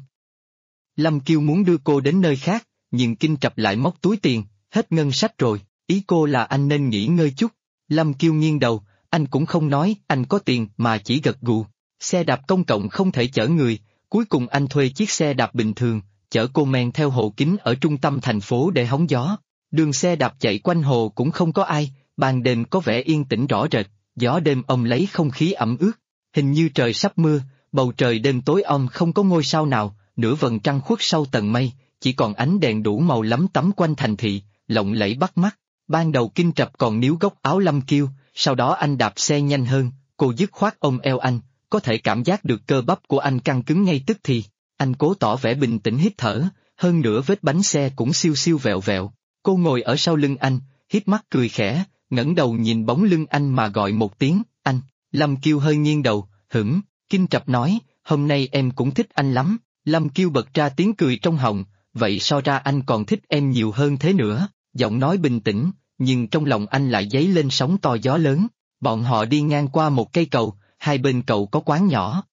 Lâm Kiều muốn đưa cô đến nơi khác, nhưng Kinh Trập lại móc túi tiền, hết ngân sách rồi, ý cô là anh nên nghỉ ngơi chút. Lâm Kiều nghiêng đầu, anh cũng không nói anh có tiền mà chỉ gật gù. Xe đạp công cộng không thể chở người, cuối cùng anh thuê chiếc xe đạp bình thường, chở cô men theo hồ kính ở trung tâm thành phố để hóng gió. Đường xe đạp chạy quanh hồ cũng không có ai, ban đêm có vẻ yên tĩnh rõ rệt, gió đêm ôm lấy không khí ẩm ướt. Hình như trời sắp mưa, bầu trời đêm tối om không có ngôi sao nào, nửa vầng trăng khuất sau tầng mây, chỉ còn ánh đèn đủ màu lắm tắm quanh thành thị, lộng lẫy bắt mắt. Ban đầu Kinh Trập còn níu góc áo Lâm Kiều, sau đó anh đạp xe nhanh hơn, cô dứt khoát ôm eo anh, có thể cảm giác được cơ bắp của anh căng cứng ngay tức thì. Anh cố tỏ vẻ bình tĩnh hít thở, hơn nữa vết bánh xe cũng siêu siêu vẹo vẹo. Cô ngồi ở sau lưng anh, híp mắt cười khẽ, ngẩng đầu nhìn bóng lưng anh mà gọi một tiếng, anh. Lâm Kiều hơi nghiêng đầu, hửng, Kinh Trập nói, hôm nay em cũng thích anh lắm. Lâm Kiều bật ra tiếng cười trong họng, vậy so ra anh còn thích em nhiều hơn thế nữa. Giọng nói bình tĩnh, nhưng trong lòng anh lại dấy lên sóng to gió lớn. Bọn họ đi ngang qua một cây cầu, hai bên cầu có quán nhỏ.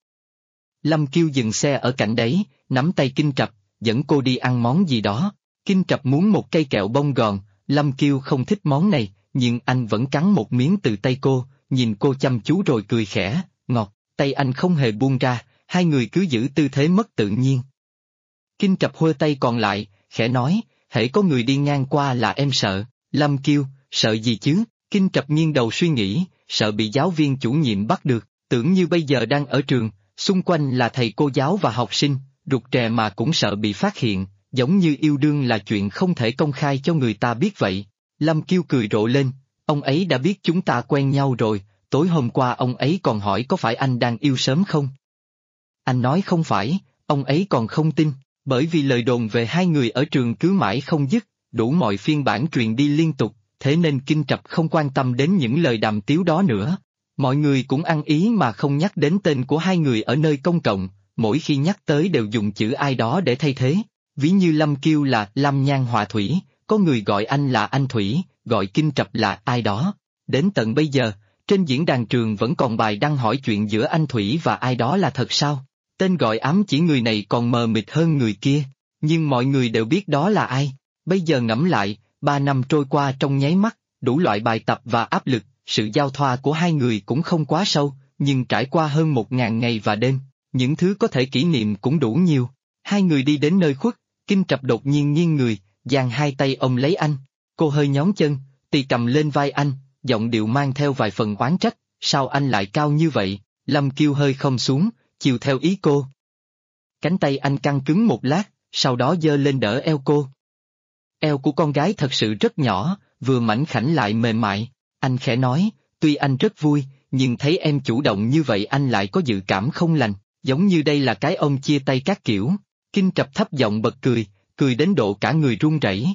Lâm Kiều dừng xe ở cạnh đấy, nắm tay Kinh Trập, dẫn cô đi ăn món gì đó. Kinh Trập muốn một cây kẹo bông gòn, Lâm Kiều không thích món này, nhưng anh vẫn cắn một miếng từ tay cô, nhìn cô chăm chú rồi cười khẽ, ngọt, tay anh không hề buông ra, hai người cứ giữ tư thế mất tự nhiên. Kinh Trập huơ tay còn lại, khẽ nói, hễ có người đi ngang qua là em sợ. Lâm Kiều, sợ gì chứ? Kinh Trập nghiêng đầu suy nghĩ, sợ bị giáo viên chủ nhiệm bắt được, tưởng như bây giờ đang ở trường, xung quanh là thầy cô giáo và học sinh, rụt rè mà cũng sợ bị phát hiện, giống như yêu đương là chuyện không thể công khai cho người ta biết vậy. Lâm Kiều cười rộ lên, ông ấy đã biết chúng ta quen nhau rồi, tối hôm qua ông ấy còn hỏi có phải anh đang yêu sớm không? Anh nói không phải, ông ấy còn không tin, bởi vì lời đồn về hai người ở trường cứ mãi không dứt, đủ mọi phiên bản truyền đi liên tục, thế nên Kinh Trập không quan tâm đến những lời đàm tiếu đó nữa. Mọi người cũng ăn ý mà không nhắc đến tên của hai người ở nơi công cộng, mỗi khi nhắc tới đều dùng chữ ai đó để thay thế. Ví như Lâm Kiều là Lâm Nhan Họa Thủy, có người gọi anh là anh Thủy, gọi Kinh Trập là ai đó. Đến tận bây giờ, trên diễn đàn trường vẫn còn bài đăng hỏi chuyện giữa anh Thủy và ai đó là thật sao? Tên gọi ám chỉ người này còn mờ mịt hơn người kia, nhưng mọi người đều biết đó là ai. Bây giờ ngẫm lại, 3 năm trôi qua trong nháy mắt, đủ loại bài tập và áp lực, sự giao thoa của hai người cũng không quá sâu, nhưng trải qua hơn 1000 ngày và đêm, những thứ có thể kỷ niệm cũng đủ nhiều. Hai người đi đến nơi khuất, Kinh Trập đột nhiên nghiêng người, giang hai tay ôm lấy anh. Cô hơi nhón chân, tì cầm lên vai anh, giọng điệu mang theo vài phần oán trách, sao anh lại cao như vậy? Lâm Kiêu hơi khom xuống, chiều theo ý cô. Cánh tay anh căng cứng một lát, sau đó giơ lên đỡ eo cô. Eo của con gái thật sự rất nhỏ, vừa mảnh khảnh lại mềm mại. Anh khẽ nói, tuy anh rất vui, nhưng thấy em chủ động như vậy anh lại có dự cảm không lành, giống như đây là cái ông chia tay các kiểu. Kinh Trập thấp giọng bật cười, cười đến độ cả người run rẩy.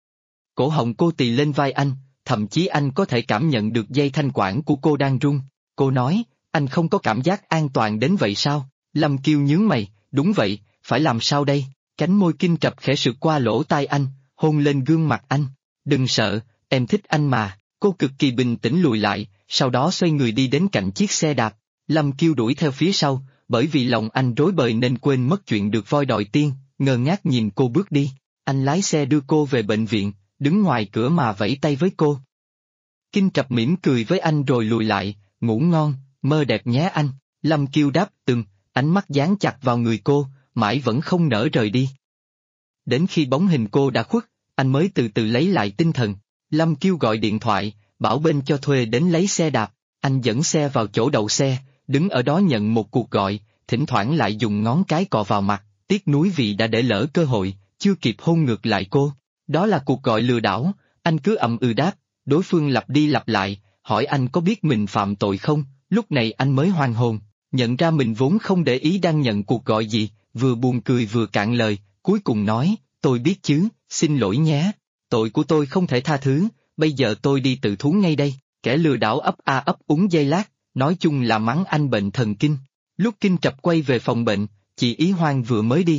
Cổ họng cô tì lên vai anh, thậm chí anh có thể cảm nhận được dây thanh quản của cô đang rung. Cô nói, anh không có cảm giác an toàn đến vậy sao? Lâm Kiêu nhướng mày, đúng vậy, phải làm sao đây? Cánh môi Kinh Trập khẽ sượt qua lỗ tai anh, hôn lên gương mặt anh. Đừng sợ, em thích anh mà. Cô cực kỳ bình tĩnh lùi lại, sau đó xoay người đi đến cạnh chiếc xe đạp. Lâm Kiêu đuổi theo phía sau, bởi vì lòng anh rối bời nên quên mất chuyện được voi đòi tiên, ngơ ngác nhìn cô bước đi. Anh lái xe đưa cô về bệnh viện, đứng ngoài cửa mà vẫy tay với cô. Kinh Trập mỉm cười với anh rồi lùi lại, ngủ ngon, mơ đẹp nhé anh. Lâm Kiêu đáp ánh mắt dán chặt vào người cô, mãi vẫn không nỡ rời đi. Đến khi bóng hình cô đã khuất, anh mới từ từ lấy lại tinh thần. Lâm Kiêu gọi điện thoại, bảo bên cho thuê đến lấy xe đạp. Anh dẫn xe vào chỗ đậu xe, đứng ở đó nhận một cuộc gọi, thỉnh thoảng lại dùng ngón cái cọ vào mặt, tiếc nuối vì đã để lỡ cơ hội, chưa kịp hôn ngược lại cô. Đó là cuộc gọi lừa đảo, anh cứ đáp, đối phương lặp đi lặp lại, hỏi anh có biết mình phạm tội không. Lúc này anh mới hoàn hồn, nhận ra mình vốn không để ý đang nhận cuộc gọi gì, vừa buồn cười vừa cạn lời, cuối cùng nói, tôi biết chứ, xin lỗi nhé, tội của tôi không thể tha thứ, bây giờ tôi đi tự thú ngay đây. Kẻ lừa đảo ấp a ấp úng giây lát, nói chung là mắng anh bệnh thần kinh. Lúc Kinh Trập quay về phòng bệnh, chị Ý Hoang vừa mới đi.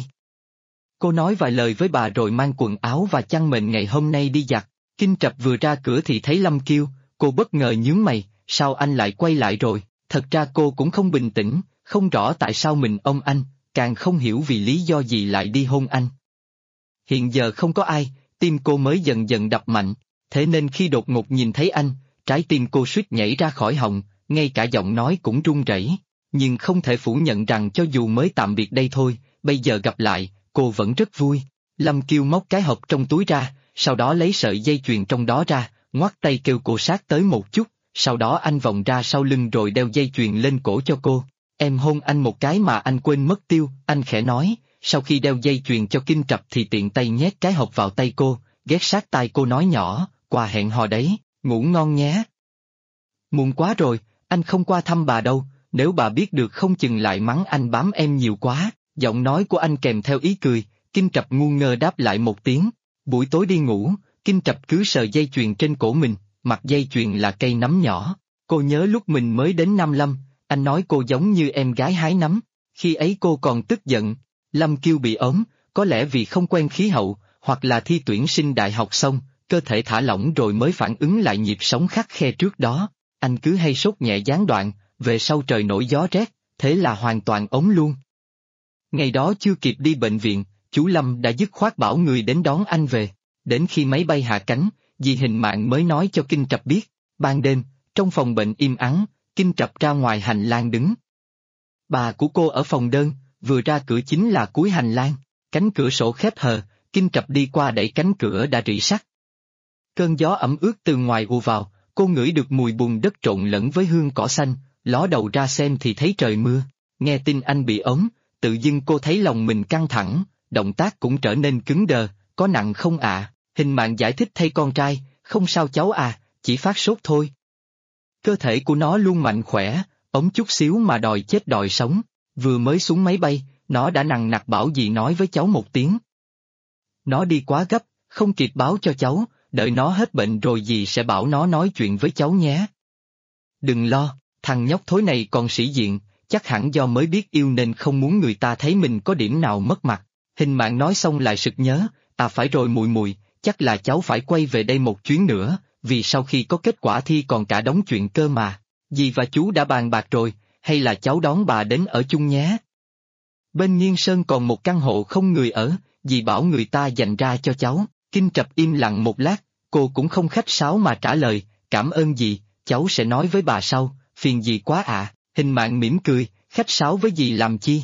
Cô nói vài lời với bà rồi mang quần áo và chăn mền ngày hôm nay đi giặt. Kinh Trập vừa ra cửa thì thấy Lâm Kiêu, cô bất ngờ nhướng mày, sao anh lại quay lại rồi? Thật ra cô cũng không bình tĩnh, không rõ tại sao mình ôm anh, càng không hiểu vì lý do gì lại đi hôn anh. Hiện giờ không có ai, tim cô mới dần dần đập mạnh, thế nên khi đột ngột nhìn thấy anh, trái tim cô suýt nhảy ra khỏi họng, ngay cả giọng nói cũng run rẩy. Nhưng không thể phủ nhận rằng cho dù mới tạm biệt đây thôi, bây giờ gặp lại, cô vẫn rất vui. Lâm Kiêu móc cái hộp trong túi ra, sau đó lấy sợi dây chuyền trong đó ra, ngoắt tay kêu cô sát tới một chút, sau đó anh vòng ra sau lưng rồi đeo dây chuyền lên cổ cho cô. Em hôn anh một cái mà anh quên mất tiêu, anh khẽ nói, sau khi đeo dây chuyền cho Kinh Trập thì tiện tay nhét cái hộp vào tay cô, ghé sát tai cô nói nhỏ, quà hẹn hò đấy, ngủ ngon nhé. Muộn quá rồi, anh không qua thăm bà đâu, nếu bà biết được không chừng lại mắng anh bám em nhiều quá. Giọng nói của anh kèm theo ý cười, Kinh Trập ngu ngơ đáp lại một tiếng. Buổi tối đi ngủ, Kinh Trập cứ sờ dây chuyền trên cổ mình, mặt dây chuyền là cây nấm nhỏ. Cô nhớ lúc mình mới đến Nam Lâm, anh nói cô giống như em gái hái nấm. Khi ấy cô còn tức giận. Lâm Kiêu bị ốm, có lẽ vì không quen khí hậu, hoặc là thi tuyển sinh đại học xong, cơ thể thả lỏng rồi mới phản ứng lại nhịp sống khắt khe trước đó. Anh cứ hay sốt nhẹ gián đoạn, về sau trời nổi gió rét, thế là hoàn toàn ốm luôn. Ngày đó chưa kịp đi bệnh viện, chú Lâm đã dứt khoát bảo người đến đón anh về. Đến khi máy bay hạ cánh, dì Hình Mạng mới nói cho Kinh Trập biết. Ban đêm, trong phòng bệnh im ắng, Kinh Trập ra ngoài hành lang đứng. Bà của cô ở phòng đơn, vừa ra cửa chính là cuối hành lang. Cánh cửa sổ khép hờ, Kinh Trập đi qua đẩy cánh cửa đã rỉ sắt. Cơn gió ẩm ướt từ ngoài ùa vào, cô ngửi được mùi bùn đất trộn lẫn với hương cỏ xanh, ló đầu ra xem thì thấy trời mưa. Nghe tin anh bị ốm, tự dưng cô thấy lòng mình căng thẳng, động tác cũng trở nên cứng đờ, có nặng không ạ? Hình Mạng giải thích thay con trai, không sao cháu à, chỉ phát sốt thôi. Cơ thể của nó luôn mạnh khỏe, ốm chút xíu mà đòi chết đòi sống, vừa mới xuống máy bay, nó đã nằng nặc bảo dì nói với cháu một tiếng. Nó đi quá gấp, không kịp báo cho cháu, đợi nó hết bệnh rồi dì sẽ bảo nó nói chuyện với cháu nhé. Đừng lo, thằng nhóc thối này còn sĩ diện, chắc hẳn do mới biết yêu nên không muốn người ta thấy mình có điểm nào mất mặt. Hình Mạng nói xong lại sực nhớ, phải rồi mùi mùi, chắc là cháu phải quay về đây một chuyến nữa, vì sau khi có kết quả thi còn cả đống chuyện cơ mà. Dì và chú đã bàn bạc rồi, hay là cháu đón bà đến ở chung nhé. Bên Nghiên Sơn còn một căn hộ không người ở, dì bảo người ta dành ra cho cháu. Kinh Trập im lặng một lát, cô cũng không khách sáo mà trả lời, cảm ơn dì, cháu sẽ nói với bà sau, phiền dì quá ạ. Hình Mạng mỉm cười, khách sáo với dì làm chi?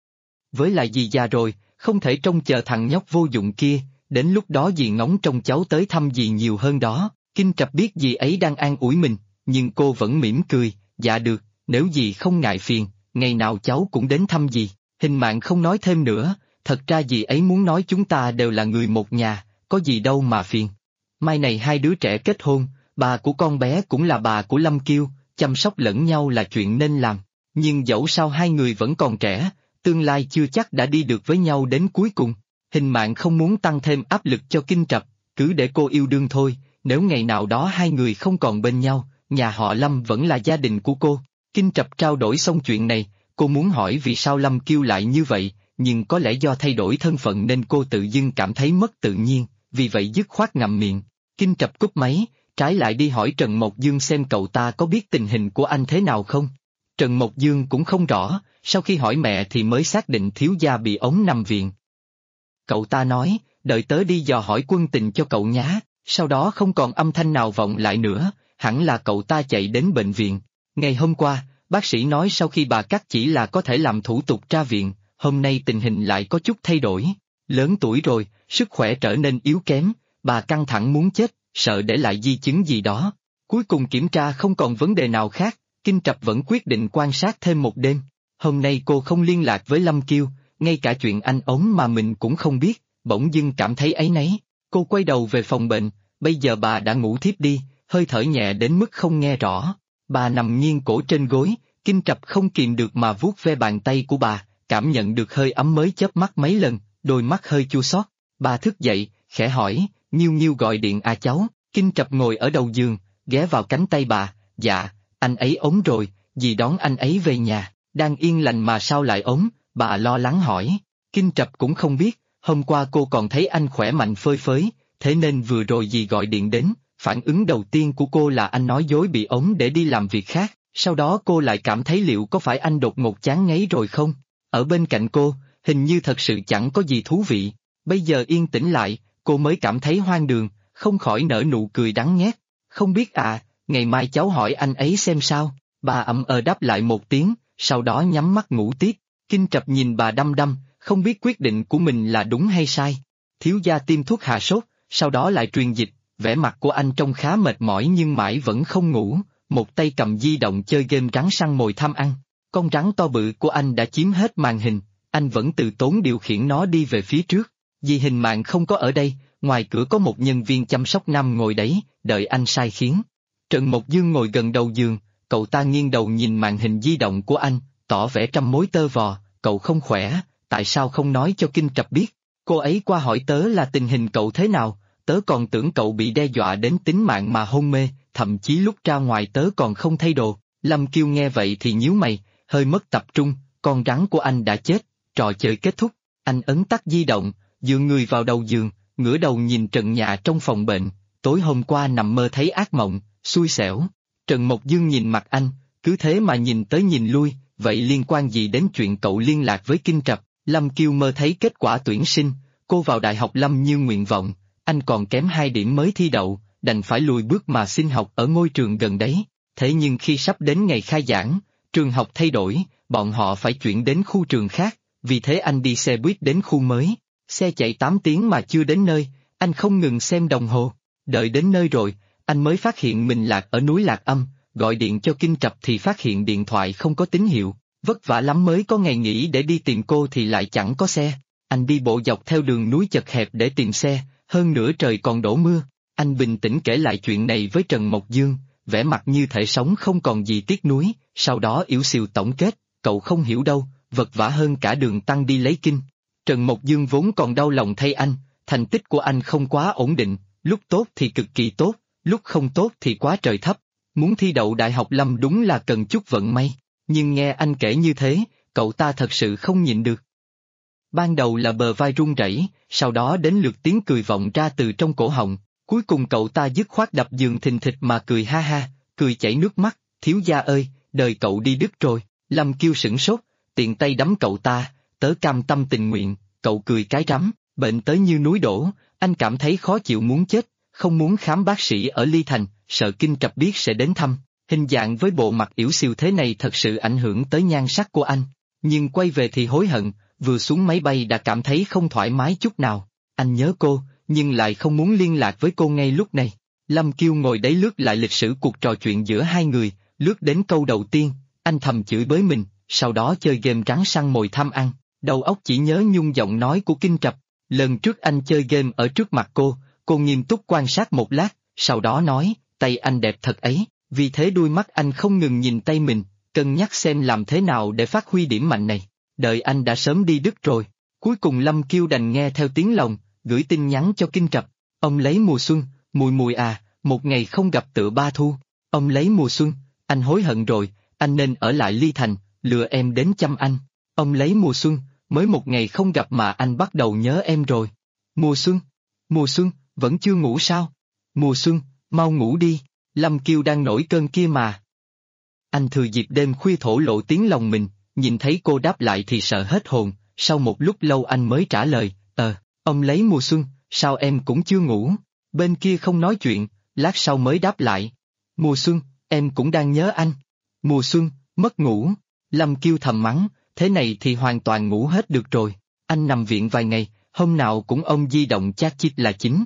Với lại dì già rồi, không thể trông chờ thằng nhóc vô dụng kia, đến lúc đó dì ngóng trông cháu tới thăm dì nhiều hơn đó. Kinh Trạch biết dì ấy đang an ủi mình, nhưng cô vẫn mỉm cười, dạ được, nếu dì không ngại phiền, ngày nào cháu cũng đến thăm dì. Hình Mạn không nói thêm nữa, thật ra dì ấy muốn nói chúng ta đều là người một nhà, có gì đâu mà phiền. Mai này hai đứa trẻ kết hôn, bà của con bé cũng là bà của Lâm Kiêu, chăm sóc lẫn nhau là chuyện nên làm. Nhưng dẫu sao hai người vẫn còn trẻ, tương lai chưa chắc đã đi được với nhau đến cuối cùng. Hình Mạn không muốn tăng thêm áp lực cho Kinh Trạch, cứ để cô yêu đương thôi, nếu ngày nào đó hai người không còn bên nhau, nhà họ Lâm vẫn là gia đình của cô. Kinh Trạch trao đổi xong chuyện này, cô muốn hỏi vì sao Lâm Kiêu lại như vậy, nhưng có lẽ do thay đổi thân phận nên cô tự dưng cảm thấy mất tự nhiên, vì vậy dứt khoát ngậm miệng. Kinh Trạch cúp máy, trái lại đi hỏi Trần Mộc Dương xem cậu ta có biết tình hình của anh thế nào không. Trần Mộc Dương cũng không rõ, sau khi hỏi mẹ thì mới xác định thiếu gia bị ống nằm viện. Cậu ta nói, đợi tớ đi dò hỏi quân tình cho cậu nhá, sau đó không còn âm thanh nào vọng lại nữa, hẳn là cậu ta chạy đến bệnh viện. Ngày hôm qua, bác sĩ nói sau khi bà cắt chỉ là có thể làm thủ tục ra viện, hôm nay tình hình lại có chút thay đổi. Lớn tuổi rồi, sức khỏe trở nên yếu kém, bà căng thẳng muốn chết, sợ để lại di chứng gì đó. Cuối cùng kiểm tra không còn vấn đề nào khác, Kinh Trạch vẫn quyết định quan sát thêm một đêm. Hôm nay cô không liên lạc với Lâm Kiêu, ngay cả chuyện anh ống mà mình cũng không biết, bỗng dưng cảm thấy áy náy. Cô quay đầu về phòng bệnh, bây giờ bà đã ngủ thiếp đi, hơi thở nhẹ đến mức không nghe rõ. Bà nằm nghiêng cổ trên gối, Kinh Trạch không kìm được mà vuốt ve bàn tay của bà, cảm nhận được hơi ấm mới chớp mắt mấy lần, đôi mắt hơi chua xót. Bà thức dậy, khẽ hỏi, Nhiêu Nhiêu gọi điện à cháu? Kinh Trạch ngồi ở đầu giường, ghé vào cánh tay bà, dạ, anh ấy ốm rồi, dì đón anh ấy về nhà. Đang yên lành mà sao lại ốm, bà lo lắng hỏi. Kinh Trạch cũng không biết, hôm qua cô còn thấy anh khỏe mạnh phơi phới, thế nên vừa rồi dì gọi điện đến, phản ứng đầu tiên của cô là anh nói dối bị ốm để đi làm việc khác, sau đó cô lại cảm thấy liệu có phải anh đột ngột chán ngấy rồi không? Ở bên cạnh cô, hình như thật sự chẳng có gì thú vị, bây giờ yên tĩnh lại, cô mới cảm thấy hoang đường, không khỏi nở nụ cười đắng nghét. Không biết à, ngày mai cháu hỏi anh ấy xem sao, bà ậm đáp lại một tiếng, sau đó nhắm mắt ngủ tiếp. Kinh Trạch nhìn bà đăm đăm, không biết quyết định của mình là đúng hay sai. Thiếu gia tiêm thuốc hạ sốt, sau đó lại truyền dịch, vẻ mặt của anh trông khá mệt mỏi nhưng mãi vẫn không ngủ, một tay cầm di động chơi game rắn săn mồi tham ăn. Con rắn to bự của anh đã chiếm hết màn hình, anh vẫn từ tốn điều khiển nó đi về phía trước. Vì Hình Mạn không có ở đây, ngoài cửa có một nhân viên chăm sóc nam ngồi đấy, đợi anh sai khiến. Trần Mộc Dương ngồi gần đầu giường, cậu ta nghiêng đầu nhìn màn hình di động của anh, tỏ vẻ trăm mối tơ vò, cậu không khỏe, tại sao không nói cho Kinh Trạch biết? Cô ấy qua hỏi tớ là tình hình cậu thế nào, tớ còn tưởng cậu bị đe dọa đến tính mạng mà hôn mê, thậm chí lúc ra ngoài tớ còn không thay đồ. Lâm Kiêu nghe vậy thì nhíu mày, hơi mất tập trung, con rắn của anh đã chết, trò chơi kết thúc. Anh ấn tắt di động, dựa người vào đầu giường, ngửa đầu nhìn trần nhà trong phòng bệnh, tối hôm qua nằm mơ thấy ác mộng, xui xẻo. Trần Mộc Dương nhìn mặt anh, cứ thế mà nhìn tới nhìn lui, vậy liên quan gì đến chuyện cậu liên lạc với Kinh Trạch? Lâm Kiêu mơ thấy kết quả tuyển sinh, cô vào Đại học Lâm như nguyện vọng, anh còn kém 2 điểm mới thi đậu, đành phải lùi bước mà xin học ở ngôi trường gần đấy. Thế nhưng khi sắp đến ngày khai giảng, trường học thay đổi, bọn họ phải chuyển đến khu trường khác, vì thế anh đi xe buýt đến khu mới. Xe chạy 8 tiếng mà chưa đến nơi, anh không ngừng xem đồng hồ. Đợi đến nơi rồi, anh mới phát hiện mình lạc ở núi Lạc Âm, gọi điện cho Kinh Trạch thì phát hiện điện thoại không có tín hiệu. Vất vả lắm mới có ngày nghỉ để đi tìm cô thì lại chẳng có xe. Anh đi bộ dọc theo đường núi chật hẹp để tìm xe, hơn nữa trời còn đổ mưa. Anh bình tĩnh kể lại chuyện này với Trần Mộc Dương, vẻ mặt như thể sống không còn gì tiếc nuối, sau đó yếu xìu tổng kết, cậu không hiểu đâu, vật vã hơn cả đường tăng đi lấy kinh. Trần Mộc Dương vốn còn đau lòng thay anh, thành tích của anh không quá ổn định, lúc tốt thì cực kỳ tốt, lúc không tốt thì quá trời thấp. Muốn thi đậu Đại học Lâm đúng là cần chút vận may, nhưng nghe anh kể như thế, cậu ta thật sự không nhịn được. Ban đầu là bờ vai run rẩy, sau đó đến lượt tiếng cười vọng ra từ trong cổ họng, cuối cùng cậu ta dứt khoát đập giường thình thịch mà cười ha ha, cười chảy nước mắt, thiếu gia ơi, đời cậu đi đứt rồi. Lâm Kiêu sửng sốt, tiện tay đấm cậu ta, tớ cam tâm tình nguyện, cậu cười cái rắm, bệnh tới như núi đổ, anh cảm thấy khó chịu muốn chết, không muốn khám bác sĩ ở Ly Thành, sợ Kinh Trạch biết sẽ đến thăm. Hình dạng với bộ mặt yểu xìu thế này thật sự ảnh hưởng tới nhan sắc của anh. Nhưng quay về thì hối hận, vừa xuống máy bay đã cảm thấy không thoải mái chút nào. Anh nhớ cô, nhưng lại không muốn liên lạc với cô ngay lúc này. Lâm Kiêu ngồi đấy lướt lại lịch sử cuộc trò chuyện giữa hai người, lướt đến câu đầu tiên, anh thầm chửi bới mình, sau đó chơi game rắn săn mồi tham ăn, đầu óc chỉ nhớ nhung giọng nói của Kinh Trập. Lần trước anh chơi game ở trước mặt cô nghiêm túc quan sát một lát, sau đó nói, tay anh đẹp thật ấy, vì thế đôi mắt anh không ngừng nhìn tay mình, cân nhắc xem làm thế nào để phát huy điểm mạnh này. Đợi anh đã sớm đi Đức rồi. Cuối cùng Lâm Kiêu đành nghe theo tiếng lòng, gửi tin nhắn cho Kinh Trập. Ông lấy mùa xuân, mùi mùi à, một ngày không gặp tựa ba thu. Ông lấy mùa xuân, anh hối hận rồi, anh nên ở lại Ly Thành, lừa em đến chăm anh. Ông lấy mùa xuân, mới một ngày không gặp mà anh bắt đầu nhớ em rồi. Mùa xuân, vẫn chưa ngủ sao? Mùa xuân, mau ngủ đi, Lâm Kiêu đang nổi cơn kia mà. Anh thừa dịp đêm khuya thổ lộ tiếng lòng mình, nhìn thấy cô đáp lại thì sợ hết hồn, sau một lúc lâu anh mới trả lời, ông lấy mùa xuân, sao em cũng chưa ngủ? Bên kia không nói chuyện, lát sau mới đáp lại. Mùa xuân, em cũng đang nhớ anh. Mùa xuân, mất ngủ. Lâm Kiêu thầm mắng, thế này thì hoàn toàn ngủ hết được rồi. Anh nằm viện vài ngày, hôm nào cũng ông di động chat chít là chính.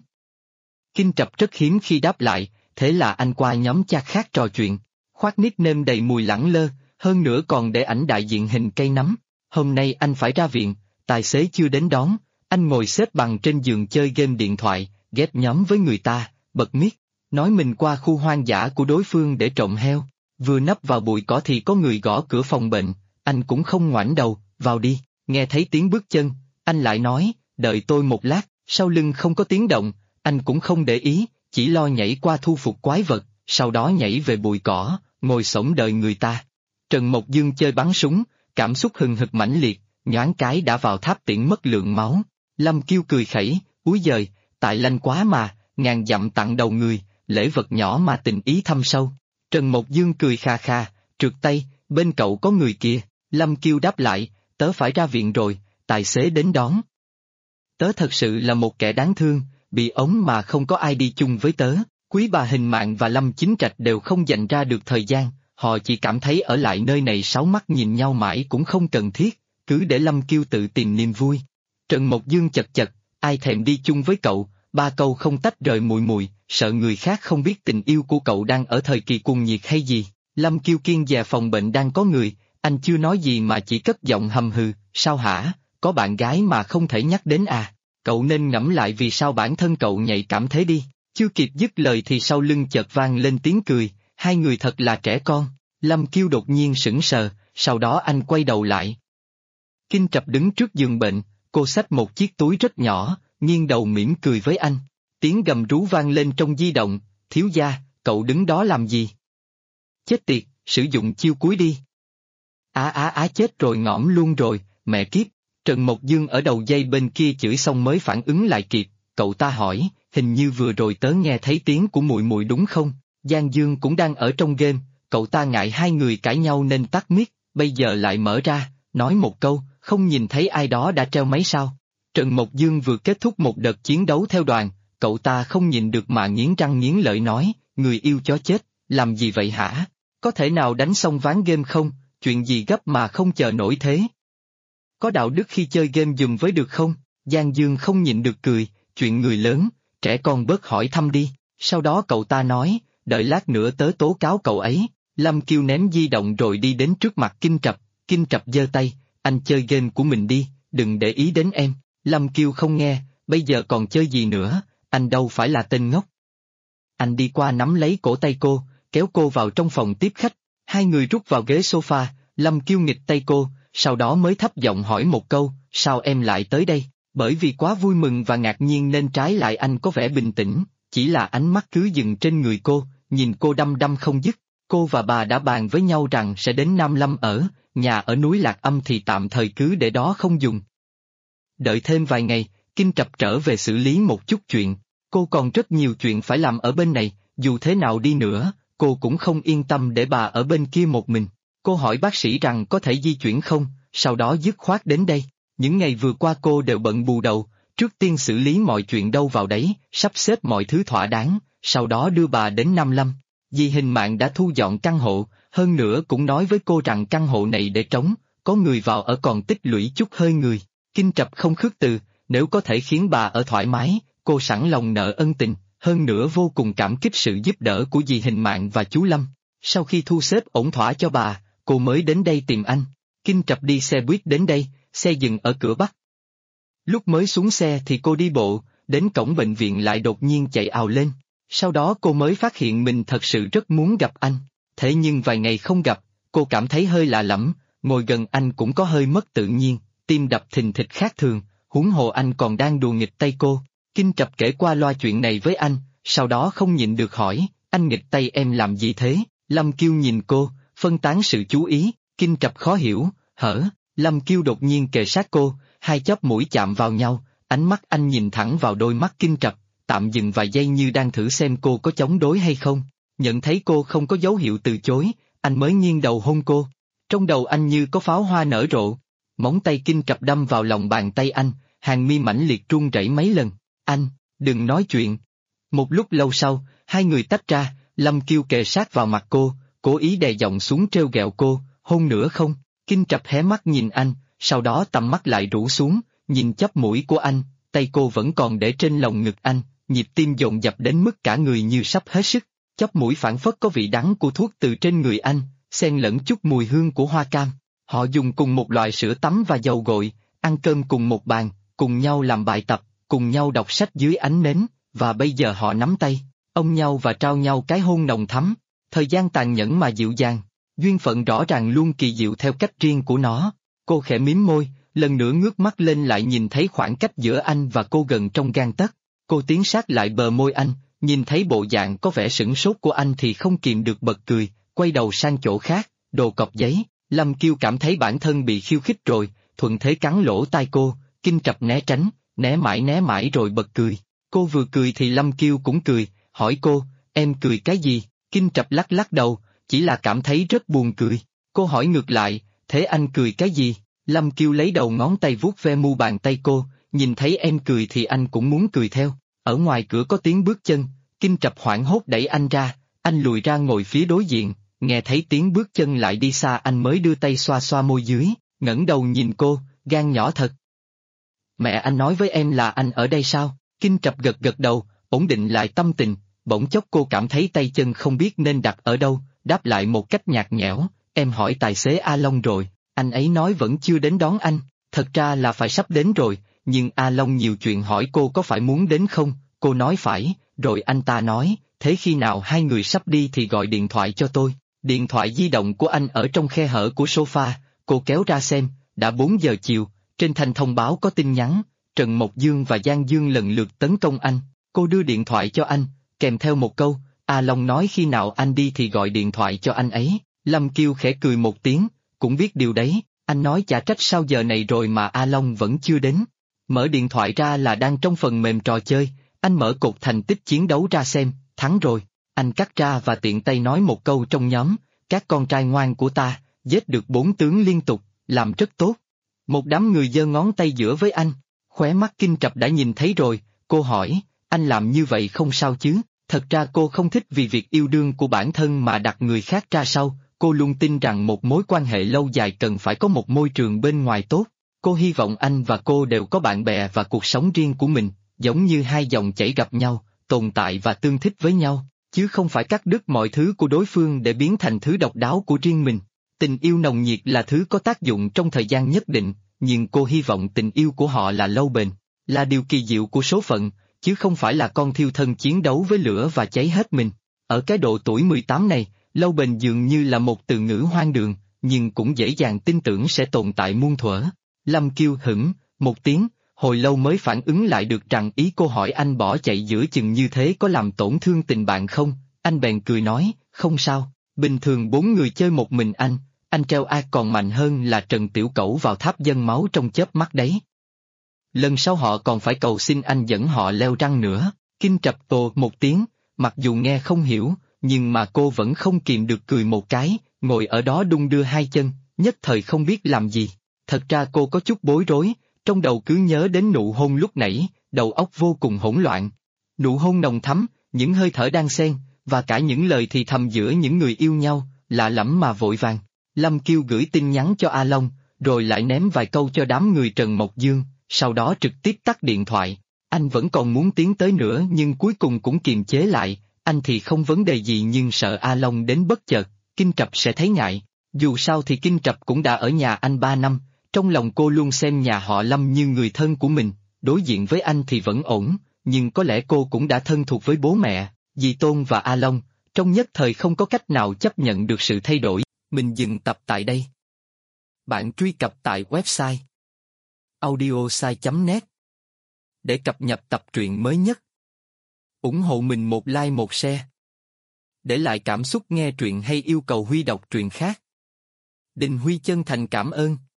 Kinh Trập rất hiếm khi đáp lại, thế là anh qua nhóm chat khác trò chuyện. Khoác nickname đầy mùi lẳng lơ, hơn nữa còn để ảnh đại diện hình cây nấm. Hôm nay anh phải ra viện, tài xế chưa đến đón, anh ngồi xếp bằng trên giường chơi game điện thoại, ghép nhóm với người ta, bật mic, nói mình qua khu hoang dã của đối phương để trộm heo. Vừa nấp vào bụi cỏ thì có người gõ cửa phòng bệnh, anh cũng không ngoảnh đầu, vào đi, nghe thấy tiếng bước chân, anh lại nói, đợi tôi một lát, sau lưng không có tiếng động, anh cũng không để ý, chỉ lo nhảy qua thu phục quái vật, sau đó nhảy về bụi cỏ, ngồi xổm đợi người ta. Trần Mộc Dương chơi bắn súng, cảm xúc hừng hực mãnh liệt, nhoáng cái đã vào tháp tiễn mất lượng máu. Lâm Kiêu cười khẩy, úi giời, tại lanh quá mà, ngàn dặm tặng đầu người, lễ vật nhỏ mà tình ý thâm sâu. Trần Mộc Dương cười kha kha, trượt tay, bên cậu có người kìa. Lâm Kiêu đáp lại, tớ phải ra viện rồi, tài xế đến đón. Tớ thật sự là một kẻ đáng thương, bị ống mà không có ai đi chung với tớ. Quý bà Hình Mạn và Lâm Chính Trạch đều không dành ra được thời gian, họ chỉ cảm thấy ở lại nơi này sáu mắt nhìn nhau mãi cũng không cần thiết, cứ để Lâm Kiêu tự tìm niềm vui. Trần Mộc Dương chật chật, ai thèm đi chung với cậu, ba câu không tách rời mùi mùi, sợ người khác không biết tình yêu của cậu đang ở thời kỳ cuồng nhiệt hay gì. Lâm Kiêu kiêng dè phòng bệnh đang có người, anh chưa nói gì mà chỉ cất giọng hầm hừ, sao hả, có bạn gái mà không thể nhắc đến à, cậu nên ngẫm lại vì sao bản thân cậu nhạy cảm thế đi. Chưa kịp dứt lời thì sau lưng chợt vang lên tiếng cười, hai người thật là trẻ con. Lâm Kiêu đột nhiên sững sờ, sau đó anh quay đầu lại. Kinh Trập đứng trước giường bệnh, cô xách một chiếc túi rất nhỏ, nghiêng đầu mỉm cười với anh. Tiếng gầm rú vang lên trong di động, thiếu gia, cậu đứng đó làm gì? Chết tiệt, sử dụng chiêu cuối đi. Chết rồi ngõm luôn rồi, mẹ kiếp. Trần Mộc Dương ở đầu dây bên kia chửi xong mới phản ứng lại kịp, cậu ta hỏi, hình như vừa rồi tớ nghe thấy tiếng của muội muội đúng không? Giang Dương cũng đang ở trong game, cậu ta ngại hai người cãi nhau nên tắt mic, bây giờ lại mở ra, nói một câu, không nhìn thấy ai đó đã treo máy sao? Trần Mộc Dương vừa kết thúc một đợt chiến đấu theo đoàn, cậu ta không nhìn được mà nghiến răng nghiến lợi nói, người yêu chó chết, làm gì vậy hả? Có thể nào đánh xong ván game không? Chuyện gì gấp mà không chờ nổi thế? Có đạo đức khi chơi game dùm với được không? Giang Dương không nhịn được cười, chuyện người lớn, trẻ con bớt hỏi thăm đi. Sau đó cậu ta nói, đợi lát nữa tớ tố cáo cậu ấy. Lâm Kiêu ném di động rồi đi đến trước mặt Kinh Trập giơ tay, anh chơi game của mình đi, đừng để ý đến em. Lâm Kiêu không nghe, bây giờ còn chơi gì nữa, anh đâu phải là tên ngốc. Anh đi qua nắm lấy cổ tay cô, kéo cô vào trong phòng tiếp khách, hai người rút vào ghế sofa, Lâm Kiêu nghịch tay cô, sau đó mới thấp giọng hỏi một câu, sao em lại tới đây? Bởi vì quá vui mừng và ngạc nhiên nên trái lại anh có vẻ bình tĩnh, chỉ là ánh mắt cứ dừng trên người cô, nhìn cô đăm đăm không dứt. Cô và bà đã bàn với nhau rằng sẽ đến Nam Lâm ở, nhà ở núi Lạc Âm thì tạm thời cứ để đó không dùng. Đợi thêm vài ngày, Kinh Trập trở về xử lý một chút chuyện, cô còn rất nhiều chuyện phải làm ở bên này, dù thế nào đi nữa, cô cũng không yên tâm để bà ở bên kia một mình. Cô hỏi bác sĩ rằng có thể di chuyển không, sau đó dứt khoát đến đây. Những ngày vừa qua cô đều bận bù đầu, trước tiên xử lý mọi chuyện đâu vào đấy, sắp xếp mọi thứ thỏa đáng, sau đó đưa bà đến Nam Lâm. Dì Hình Mạn đã thu dọn căn hộ, hơn nữa cũng nói với cô rằng căn hộ này để trống, có người vào ở còn tích lũy chút hơi người. Kinh Trập không khước từ, nếu có thể khiến bà ở thoải mái, cô sẵn lòng nợ ân tình, hơn nữa vô cùng cảm kích sự giúp đỡ của dì Hình Mạn và chú Lâm. Sau khi thu xếp ổn thỏa cho bà, cô mới đến đây tìm anh. Kinh Trập đi xe buýt đến đây, xe dừng ở cửa Bắc. Lúc mới xuống xe thì cô đi bộ, đến cổng bệnh viện lại đột nhiên chạy ào lên. Sau đó cô mới phát hiện mình thật sự rất muốn gặp anh. Thế nhưng vài ngày không gặp, cô cảm thấy hơi lạ lẫm, ngồi gần anh cũng có hơi mất tự nhiên, tim đập thình thịch khác thường, huống hồ anh còn đang đùa nghịch tay cô. Kinh Trập kể qua loa chuyện này với anh, sau đó không nhịn được hỏi, anh nghịch tay em làm gì thế? Lâm Kiêu nhìn cô, phân tán sự chú ý, Kinh Trập khó hiểu, hở, Lâm Kiêu đột nhiên kề sát cô, hai chóp mũi chạm vào nhau, ánh mắt anh nhìn thẳng vào đôi mắt Kinh Trập, tạm dừng vài giây như đang thử xem cô có chống đối hay không. Nhận thấy cô không có dấu hiệu từ chối, anh mới nghiêng đầu hôn cô. Trong đầu anh như có pháo hoa nở rộ. Móng tay Kinh Trập đâm vào lòng bàn tay anh, hàng mi mãnh liệt run rẩy mấy lần. Anh, đừng nói chuyện. Một lúc lâu sau, hai người tách ra, Lâm Kiêu kề sát vào mặt cô, cố ý đè giọng xuống trêu ghẹo cô, hôn nữa không? Kinh Trập hé mắt nhìn anh, sau đó tầm mắt lại rũ xuống, nhìn chóp mũi của anh, tay cô vẫn còn để trên lồng ngực anh, nhịp tim dồn dập đến mức cả người như sắp hết sức. Chóp mũi phảng phất có vị đắng của thuốc từ trên người anh, xen lẫn chút mùi hương của hoa cam. Họ dùng cùng một loại sữa tắm và dầu gội, ăn cơm cùng một bàn, cùng nhau làm bài tập, cùng nhau đọc sách dưới ánh nến, và bây giờ họ nắm tay, ôm nhau và trao nhau cái hôn nồng thắm. Thời gian tàn nhẫn mà dịu dàng, duyên phận rõ ràng luôn kỳ diệu theo cách riêng của nó. Cô khẽ mím môi, lần nữa ngước mắt lên lại nhìn thấy khoảng cách giữa anh và cô gần trong gang tấc. Cô tiến sát lại bờ môi anh, nhìn thấy bộ dạng có vẻ sửng sốt của anh thì không kìm được bật cười, quay đầu sang chỗ khác, đồ cọc giấy. Lâm Kiêu cảm thấy bản thân bị khiêu khích rồi, thuận thế cắn lỗ tai cô, Kinh Trập né tránh, né mãi rồi bật cười. Cô vừa cười thì Lâm Kiêu cũng cười, hỏi cô, em cười cái gì? Kinh Trập lắc lắc đầu, chỉ là cảm thấy rất buồn cười. Cô hỏi ngược lại, thế anh cười cái gì? Lâm Kiêu lấy đầu ngón tay vuốt ve mu bàn tay cô, nhìn thấy em cười thì anh cũng muốn cười theo. Ở ngoài cửa có tiếng bước chân, Kinh Trập hoảng hốt đẩy anh ra, anh lùi ra ngồi phía đối diện, nghe thấy tiếng bước chân lại đi xa anh mới đưa tay xoa xoa môi dưới, ngẩng đầu nhìn cô, gan nhỏ thật. Mẹ anh nói với em là anh ở đây sao? Kinh Trập gật gật đầu, ổn định lại tâm tình, bỗng chốc cô cảm thấy tay chân không biết nên đặt ở đâu, đáp lại một cách nhạt nhẽo, em hỏi tài xế A Long rồi, anh ấy nói vẫn chưa đến đón anh, thật ra là phải sắp đến rồi, nhưng A Long nhiều chuyện hỏi cô có phải muốn đến không, cô nói phải, rồi anh ta nói, thế khi nào hai người sắp đi thì gọi điện thoại cho tôi. Điện thoại di động của anh ở trong khe hở của sofa, cô kéo ra xem, đã 4 giờ chiều, trên thanh thông báo có tin nhắn, Trần Mộc Dương và Giang Dương lần lượt tấn công anh, cô đưa điện thoại cho anh, kèm theo một câu, A Long nói khi nào anh đi thì gọi điện thoại cho anh ấy. Lâm Kiêu khẽ cười một tiếng, cũng biết điều đấy, anh nói chả trách sao giờ này rồi mà A Long vẫn chưa đến. Mở điện thoại ra là đang trong phần mềm trò chơi, anh mở cột thành tích chiến đấu ra xem, thắng rồi. Anh cắt ra và tiện tay nói một câu trong nhóm, các con trai ngoan của ta, giết được 4 tướng liên tục, làm rất tốt. Một đám người giơ ngón tay giữa với anh, khóe mắt Kinh Trập đã nhìn thấy rồi, cô hỏi, anh làm như vậy không sao chứ? Thật ra cô không thích vì việc yêu đương của bản thân mà đặt người khác ra sau, cô luôn tin rằng một mối quan hệ lâu dài cần phải có một môi trường bên ngoài tốt. Cô hy vọng anh và cô đều có bạn bè và cuộc sống riêng của mình, giống như hai dòng chảy gặp nhau, tồn tại và tương thích với nhau, chứ không phải cắt đứt mọi thứ của đối phương để biến thành thứ độc đáo của riêng mình. Tình yêu nồng nhiệt là thứ có tác dụng trong thời gian nhất định, nhưng cô hy vọng tình yêu của họ là lâu bền, là điều kỳ diệu của số phận, chứ không phải là con thiêu thân chiến đấu với lửa và cháy hết mình. Ở cái độ tuổi 18 này, lâu bền dường như là một từ ngữ hoang đường, nhưng cũng dễ dàng tin tưởng sẽ tồn tại muôn thuở. Lâm Kiêu hửng một tiếng, hồi lâu mới phản ứng lại được rằng ý cô hỏi anh bỏ chạy giữa chừng như thế có làm tổn thương tình bạn không, anh bèn cười nói, không sao, bình thường 4 người chơi một mình anh treo A còn mạnh hơn là Trần Tiểu Cẩu vào tháp dân máu trong chớp mắt đấy. Lần sau họ còn phải cầu xin anh dẫn họ leo răng nữa. Kinh Trập ồ một tiếng, mặc dù nghe không hiểu, nhưng mà cô vẫn không kìm được cười một cái, ngồi ở đó đung đưa hai chân, nhất thời không biết làm gì. Thật ra cô có chút bối rối, trong đầu cứ nhớ đến nụ hôn lúc nãy, đầu óc vô cùng hỗn loạn. Nụ hôn nồng thắm, những hơi thở đan xen, và cả những lời thì thầm giữa những người yêu nhau, lạ lẫm mà vội vàng. Lâm Kiêu gửi tin nhắn cho A Long, rồi lại ném vài câu cho đám người Trần Mộc Dương, sau đó trực tiếp tắt điện thoại. Anh vẫn còn muốn tiến tới nữa nhưng cuối cùng cũng kiềm chế lại, anh thì không vấn đề gì nhưng sợ A Long đến bất chợt, Kinh Trập sẽ thấy ngại. Dù sao thì Kinh Trập cũng đã ở nhà anh 3 năm, trong lòng cô luôn xem nhà họ Lâm như người thân của mình, đối diện với anh thì vẫn ổn, nhưng có lẽ cô cũng đã thân thuộc với bố mẹ, dì Tôn và A Long, trong nhất thời không có cách nào chấp nhận được sự thay đổi. Mình dừng tập tại đây. Bạn truy cập tại website audiosai.net để cập nhật tập truyện mới nhất. Ủng hộ mình một like một share. Để lại cảm xúc nghe truyện hay yêu cầu Huy đọc truyện khác. Đình Huy chân thành cảm ơn.